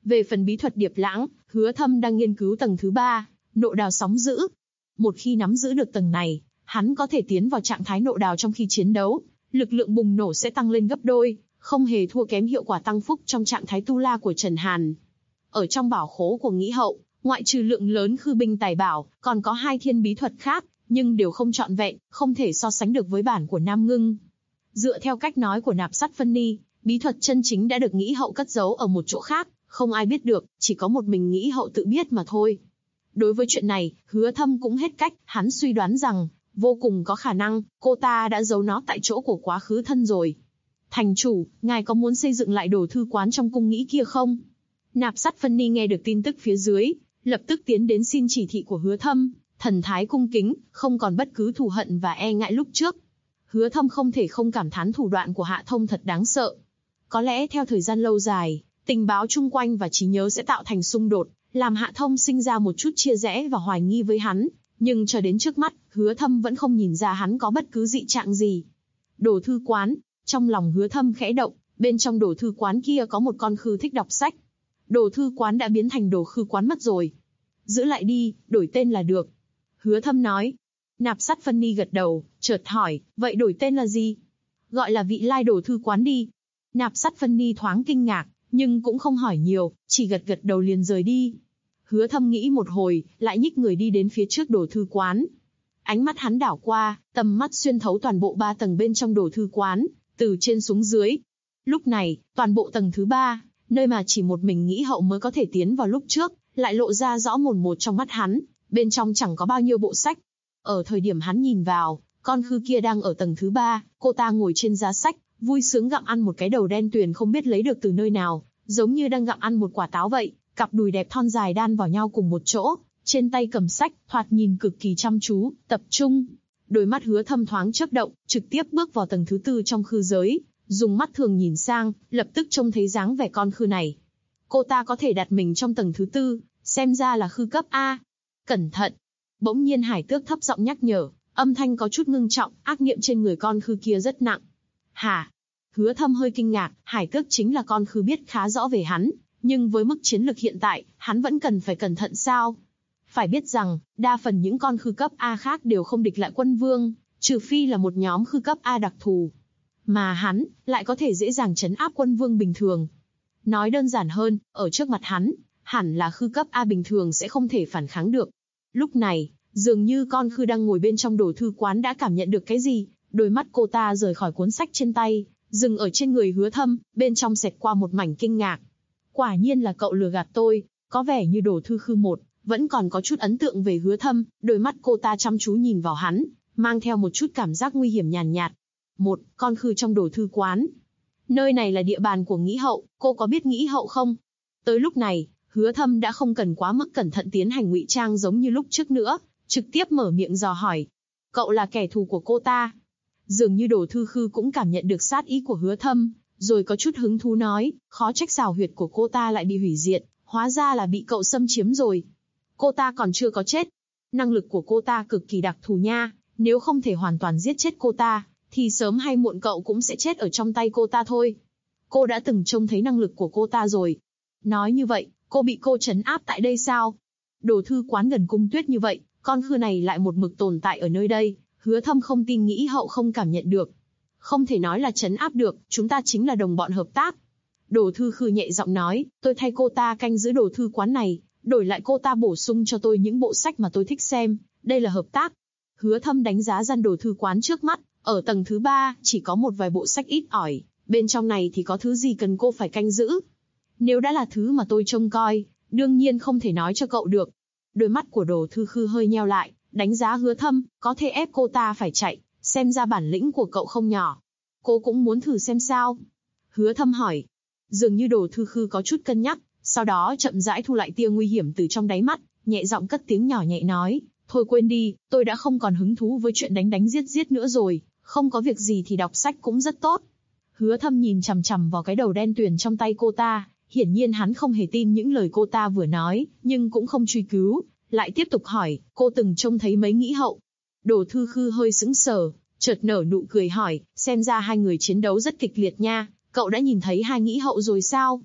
Speaker 2: Về phần bí thuật điệp lãng, Hứa Thâm đang nghiên cứu tầng thứ 3, nộ đào sóng dữ. Một khi nắm giữ được tầng này, hắn có thể tiến vào trạng thái nộ đào trong khi chiến đấu, lực lượng bùng nổ sẽ tăng lên gấp đôi, không hề thua kém hiệu quả tăng phúc trong trạng thái tu la của Trần Hàn. Ở trong bảo khố của Nghĩ Hậu, ngoại trừ lượng lớn khư binh tài bảo, còn có 2 thiên bí thuật khác, nhưng đều không trọn vẹn, không thể so sánh được với bản của Nam Ngưng. Dựa theo cách nói của Nạp Sát Phân Ni, bí thuật chân chính đã được Nghĩ Hậu cất giấu ở một chỗ khác, không ai biết được, chỉ có một mình Nghĩ Hậu tự biết mà thôi. Đối với chuyện này, Hứa Thâm cũng hết cách, hắn suy đoán rằng, vô cùng có khả năng, cô ta đã giấu nó tại chỗ của quá khứ thân rồi. Thành chủ, ngài có muốn xây dựng lại đồ thư quán trong cung Nghĩ kia không? Nạp Sát Phân Ni nghe được tin tức phía dưới, lập tức tiến đến xin chỉ thị của Hứa Thâm, thần thái cung kính, không còn bất cứ thù hận và e ngại lúc trước. Hứa Thâm không thể không cảm thán thủ đoạn của Hạ Thông thật đáng sợ. Có lẽ theo thời gian lâu dài, tình báo chung quanh và trí nhớ sẽ tạo thành xung đột, làm Hạ Thông sinh ra một chút chia rẽ và hoài nghi với hắn, nhưng cho đến trước mắt, Hứa Thâm vẫn không nhìn ra hắn có bất cứ dị trạng gì. Đồ thư quán, trong lòng Hứa Thâm khẽ động, bên trong đồ thư quán kia có một con khư thích đọc sách. Đồ thư quán đã biến thành đồ khư quán mất rồi. Giữ lại đi, đổi tên là được. Hứa Thâm nói. Nạp Sát Phân Ni gật đầu, chợt hỏi, vậy đổi tên là gì? Gọi là Vị Lai Đồ thư quán đi. Nạp Sát Phân Ni thoáng kinh ngạc, nhưng cũng không hỏi nhiều, chỉ gật gật đầu liền rời đi. Hứa Thâm nghĩ một hồi, lại nhích người đi đến phía trước đồ thư quán. Ánh mắt hắn đảo qua, tầm mắt xuyên thấu toàn bộ 3 tầng bên trong đồ thư quán, từ trên xuống dưới. Lúc này, toàn bộ tầng thứ 3, nơi mà chỉ một mình Nghĩ Hậu mới có thể tiến vào lúc trước, lại lộ ra rõ mồn một trong mắt hắn, bên trong chẳng có bao nhiêu bộ sách. Ở thời điểm hắn nhìn vào, con khư kia đang ở tầng thứ 3, cô ta ngồi trên giá sách, vui sướng gặm ăn một cái đầu đen tuyền không biết lấy được từ nơi nào, giống như đang gặm ăn một quả táo vậy, cặp đùi đẹp thon dài đan vào nhau cùng một chỗ, trên tay cầm sách, thoạt nhìn cực kỳ chăm chú, tập trung. Đôi mắt Hứa Thâm thoáng chớp động, trực tiếp bước vào tầng thứ 4 trong khư giới, dùng mắt thường nhìn sang, lập tức trông thấy dáng vẻ con khư này. Cô ta có thể đặt mình trong tầng thứ 4, xem ra là khư cấp A. Cẩn thận! Bỗng nhiên Hải Tước thấp giọng nhắc nhở, âm thanh có chút ngưng trọng, ác niệm trên người con khư kia rất nặng. Hả? Hứa Thâm hơi kinh ngạc, Hải Tước chính là con khư biết khá rõ về hắn, nhưng với mức chiến lực hiện tại, hắn vẫn cần phải cẩn thận sao? Phải biết rằng, đa phần những con khư cấp A khác đều không địch lại quân vương, trừ phi là một nhóm khư cấp A đặc thù. Mà hắn, lại có thể dễ dàng trấn áp quân vương bình thường. Nói đơn giản hơn, ở trước mặt hắn, hẳn là khư cấp A bình thường sẽ không thể phản kháng được. Lúc này, dường như con khư đang ngồi bên trong đồ thư quán đã cảm nhận được cái gì, đôi mắt cô ta rời khỏi cuốn sách trên tay, dừng ở trên người Hứa Thâm, bên trong xẹt qua một mảnh kinh ngạc. Quả nhiên là cậu lừa gạt tôi, có vẻ như đồ thư khư 1, vẫn còn có chút ấn tượng về Hứa Thâm, đôi mắt cô ta chăm chú nhìn vào hắn, mang theo một chút cảm giác nguy hiểm nhàn nhạt. Một, con khư trong đồ thư quán. Nơi này là địa bàn của Nghĩ Hậu, cô có biết Nghĩ Hậu không? Tới lúc này, Hứa Thâm đã không cần quá mức cẩn thận tiến hành ngụy trang giống như lúc trước nữa, trực tiếp mở miệng dò hỏi. Cậu là kẻ thù của cô ta. Dường như đồ thư khư cũng cảm nhận được sát ý của Hứa Thâm, rồi có chút hứng thú nói, khó trách xào huyệt của cô ta lại bị hủy diệt, hóa ra là bị cậu xâm chiếm rồi. Cô ta còn chưa có chết. Năng lực của cô ta cực kỳ đặc thù nha, nếu không thể hoàn toàn giết chết cô ta, thì sớm hay muộn cậu cũng sẽ chết ở trong tay cô ta thôi. Cô đã từng trông thấy năng lực của cô ta rồi. Nói như vậy, cô bị cô trấn áp tại đây sao? Đồ thư quán gần cung tuyết như vậy, con khư này lại một mực tồn tại ở nơi đây, Hứa Thâm không tin Nghĩ Hậu không cảm nhận được. Không thể nói là trấn áp được, chúng ta chính là đồng bọn hợp tác. Đồ thư khư nhẹ giọng nói, tôi thay cô ta canh giữ đồ thư quán này, đổi lại cô ta bổ sung cho tôi những bộ sách mà tôi thích xem, đây là hợp tác. Hứa Thâm đánh giá gian đồ thư quán trước mắt, ở tầng thứ 3, chỉ có một vài bộ sách ít ỏi, bên trong này thì có thứ gì cần cô phải canh giữ. Nếu đã là thứ mà tôi trông coi, đương nhiên không thể nói cho cậu được. Đôi mắt của đồ thư khư hơi nheo lại, đánh giá Hứa Thâm, có thể ép cô ta phải chạy, xem ra bản lĩnh của cậu không nhỏ. Cô cũng muốn thử xem sao? Hứa Thâm hỏi. Dường như đồ thư khư có chút cân nhắc, sau đó chậm rãi thu lại tia nguy hiểm từ trong đáy mắt, nhẹ giọng cất tiếng nhỏ nhẹ nói, thôi quên đi, tôi đã không còn hứng thú với chuyện đánh đánh giết giết nữa rồi, không có việc gì thì đọc sách cũng rất tốt. Hứa Thâm nhìn chằm chằm vào cái đầu đen tuyền trong tay cô ta, hiển nhiên hắn không hề tin những lời cô ta vừa nói, nhưng cũng không truy cứu, lại tiếp tục hỏi, cô từng trông thấy mấy Nghĩ Hậu? Đồ thư khư hơi sững sờ, chợt nở nụ cười hỏi, xem ra hai người chiến đấu rất kịch liệt nha, cậu đã nhìn thấy hai Nghĩ Hậu rồi sao?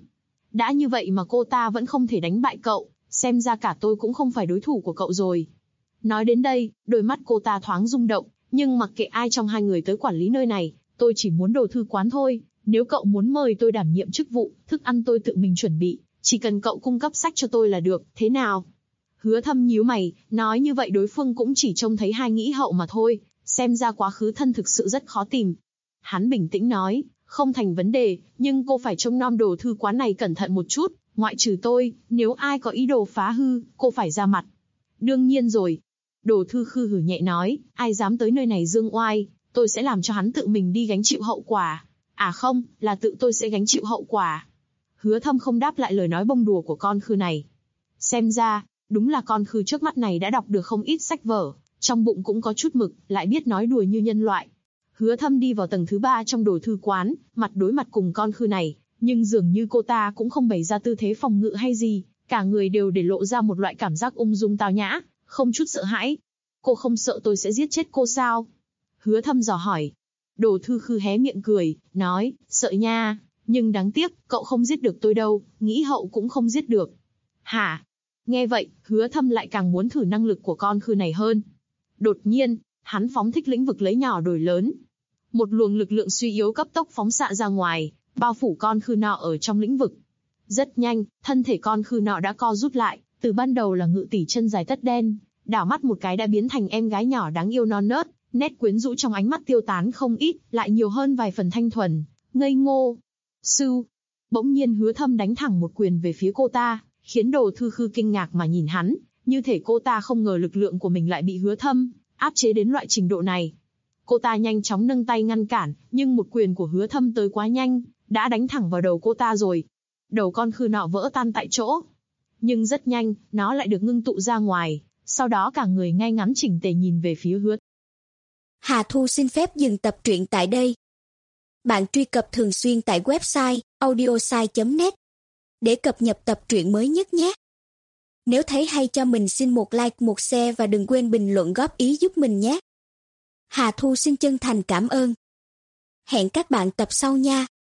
Speaker 2: Đã như vậy mà cô ta vẫn không thể đánh bại cậu, xem ra cả tôi cũng không phải đối thủ của cậu rồi. Nói đến đây, đôi mắt cô ta thoáng rung động, nhưng mặc kệ ai trong hai người tới quản lý nơi này, tôi chỉ muốn đồ thư quán thôi. Nếu cậu muốn mời tôi đảm nhiệm chức vụ, thức ăn tôi tự mình chuẩn bị, chỉ cần cậu cung cấp sách cho tôi là được, thế nào? Hứa Thâm nhíu mày, nói như vậy đối phương cũng chỉ trông thấy hai nghĩ hậu mà thôi, xem ra quá khứ thân thực sự rất khó tìm. Hắn bình tĩnh nói, không thành vấn đề, nhưng cô phải trông nom đồ thư quán này cẩn thận một chút, ngoại trừ tôi, nếu ai có ý đồ phá hư, cô phải ra mặt. Đương nhiên rồi. Đồ thư khư hử nhẹ nói, ai dám tới nơi này dương oai, tôi sẽ làm cho hắn tự mình đi gánh chịu hậu quả. À không, là tự tôi sẽ gánh chịu hậu quả. Hứa Thâm không đáp lại lời nói bông đùa của con khư này. Xem ra, đúng là con khư trước mắt này đã đọc được không ít sách vở, trong bụng cũng có chút mực, lại biết nói đùa như nhân loại. Hứa Thâm đi vào tầng thứ 3 trong đồ thư quán, mặt đối mặt cùng con khư này, nhưng dường như cô ta cũng không bày ra tư thế phòng ngự hay gì, cả người đều để lộ ra một loại cảm giác ung dung tao nhã, không chút sợ hãi. Cô không sợ tôi sẽ giết chết cô sao? Hứa Thâm dò hỏi. Đồ thư khư hé miệng cười, nói, sợ nha, nhưng đáng tiếc, cậu không giết được tôi đâu, nghĩ hậu cũng không giết được. Hả? Nghe vậy, Hứa Thâm lại càng muốn thử năng lực của con khư này hơn. Đột nhiên, hắn phóng thích lĩnh vực lấy nhỏ đổi lớn. Một luồng lực lượng suy yếu cấp tốc phóng xạ ra ngoài, bao phủ con khư nọ ở trong lĩnh vực. Rất nhanh, thân thể con khư nọ đã co rút lại, từ ban đầu là ngự tỷ chân dài tất đen, đảo mắt một cái đã biến thành em gái nhỏ đáng yêu non nớt, nét quyến rũ trong ánh mắt tiêu tán không ít, lại nhiều hơn vài phần thanh thuần, ngây ngô. Sư, bỗng nhiên Hứa Thâm đánh thẳng một quyền về phía cô ta, khiến đồ thư khư kinh ngạc mà nhìn hắn, như thể cô ta không ngờ lực lượng của mình lại bị Hứa Thâm áp chế đến loại trình độ này. Cô ta nhanh chóng nâng tay ngăn cản, nhưng một quyền của Hứa Thâm tới quá nhanh, đã đánh thẳng vào đầu cô ta rồi. Đầu con khư nọ vỡ tan tại chỗ. Nhưng rất nhanh, nó lại được ngưng tụ ra ngoài, sau đó cả người ngay ngắn chỉnh tề nhìn về phía Hứa.
Speaker 3: Hà Thu xin phép dừng tập truyện tại đây. Bạn truy cập thường xuyên tại website audiosai.net để cập nhật tập truyện mới nhất nhé. Nếu thấy hay cho mình xin một like, một share và đừng quên bình luận góp ý giúp mình nhé. Hà Thu xin chân thành cảm ơn. Hẹn các bạn tập sau nha.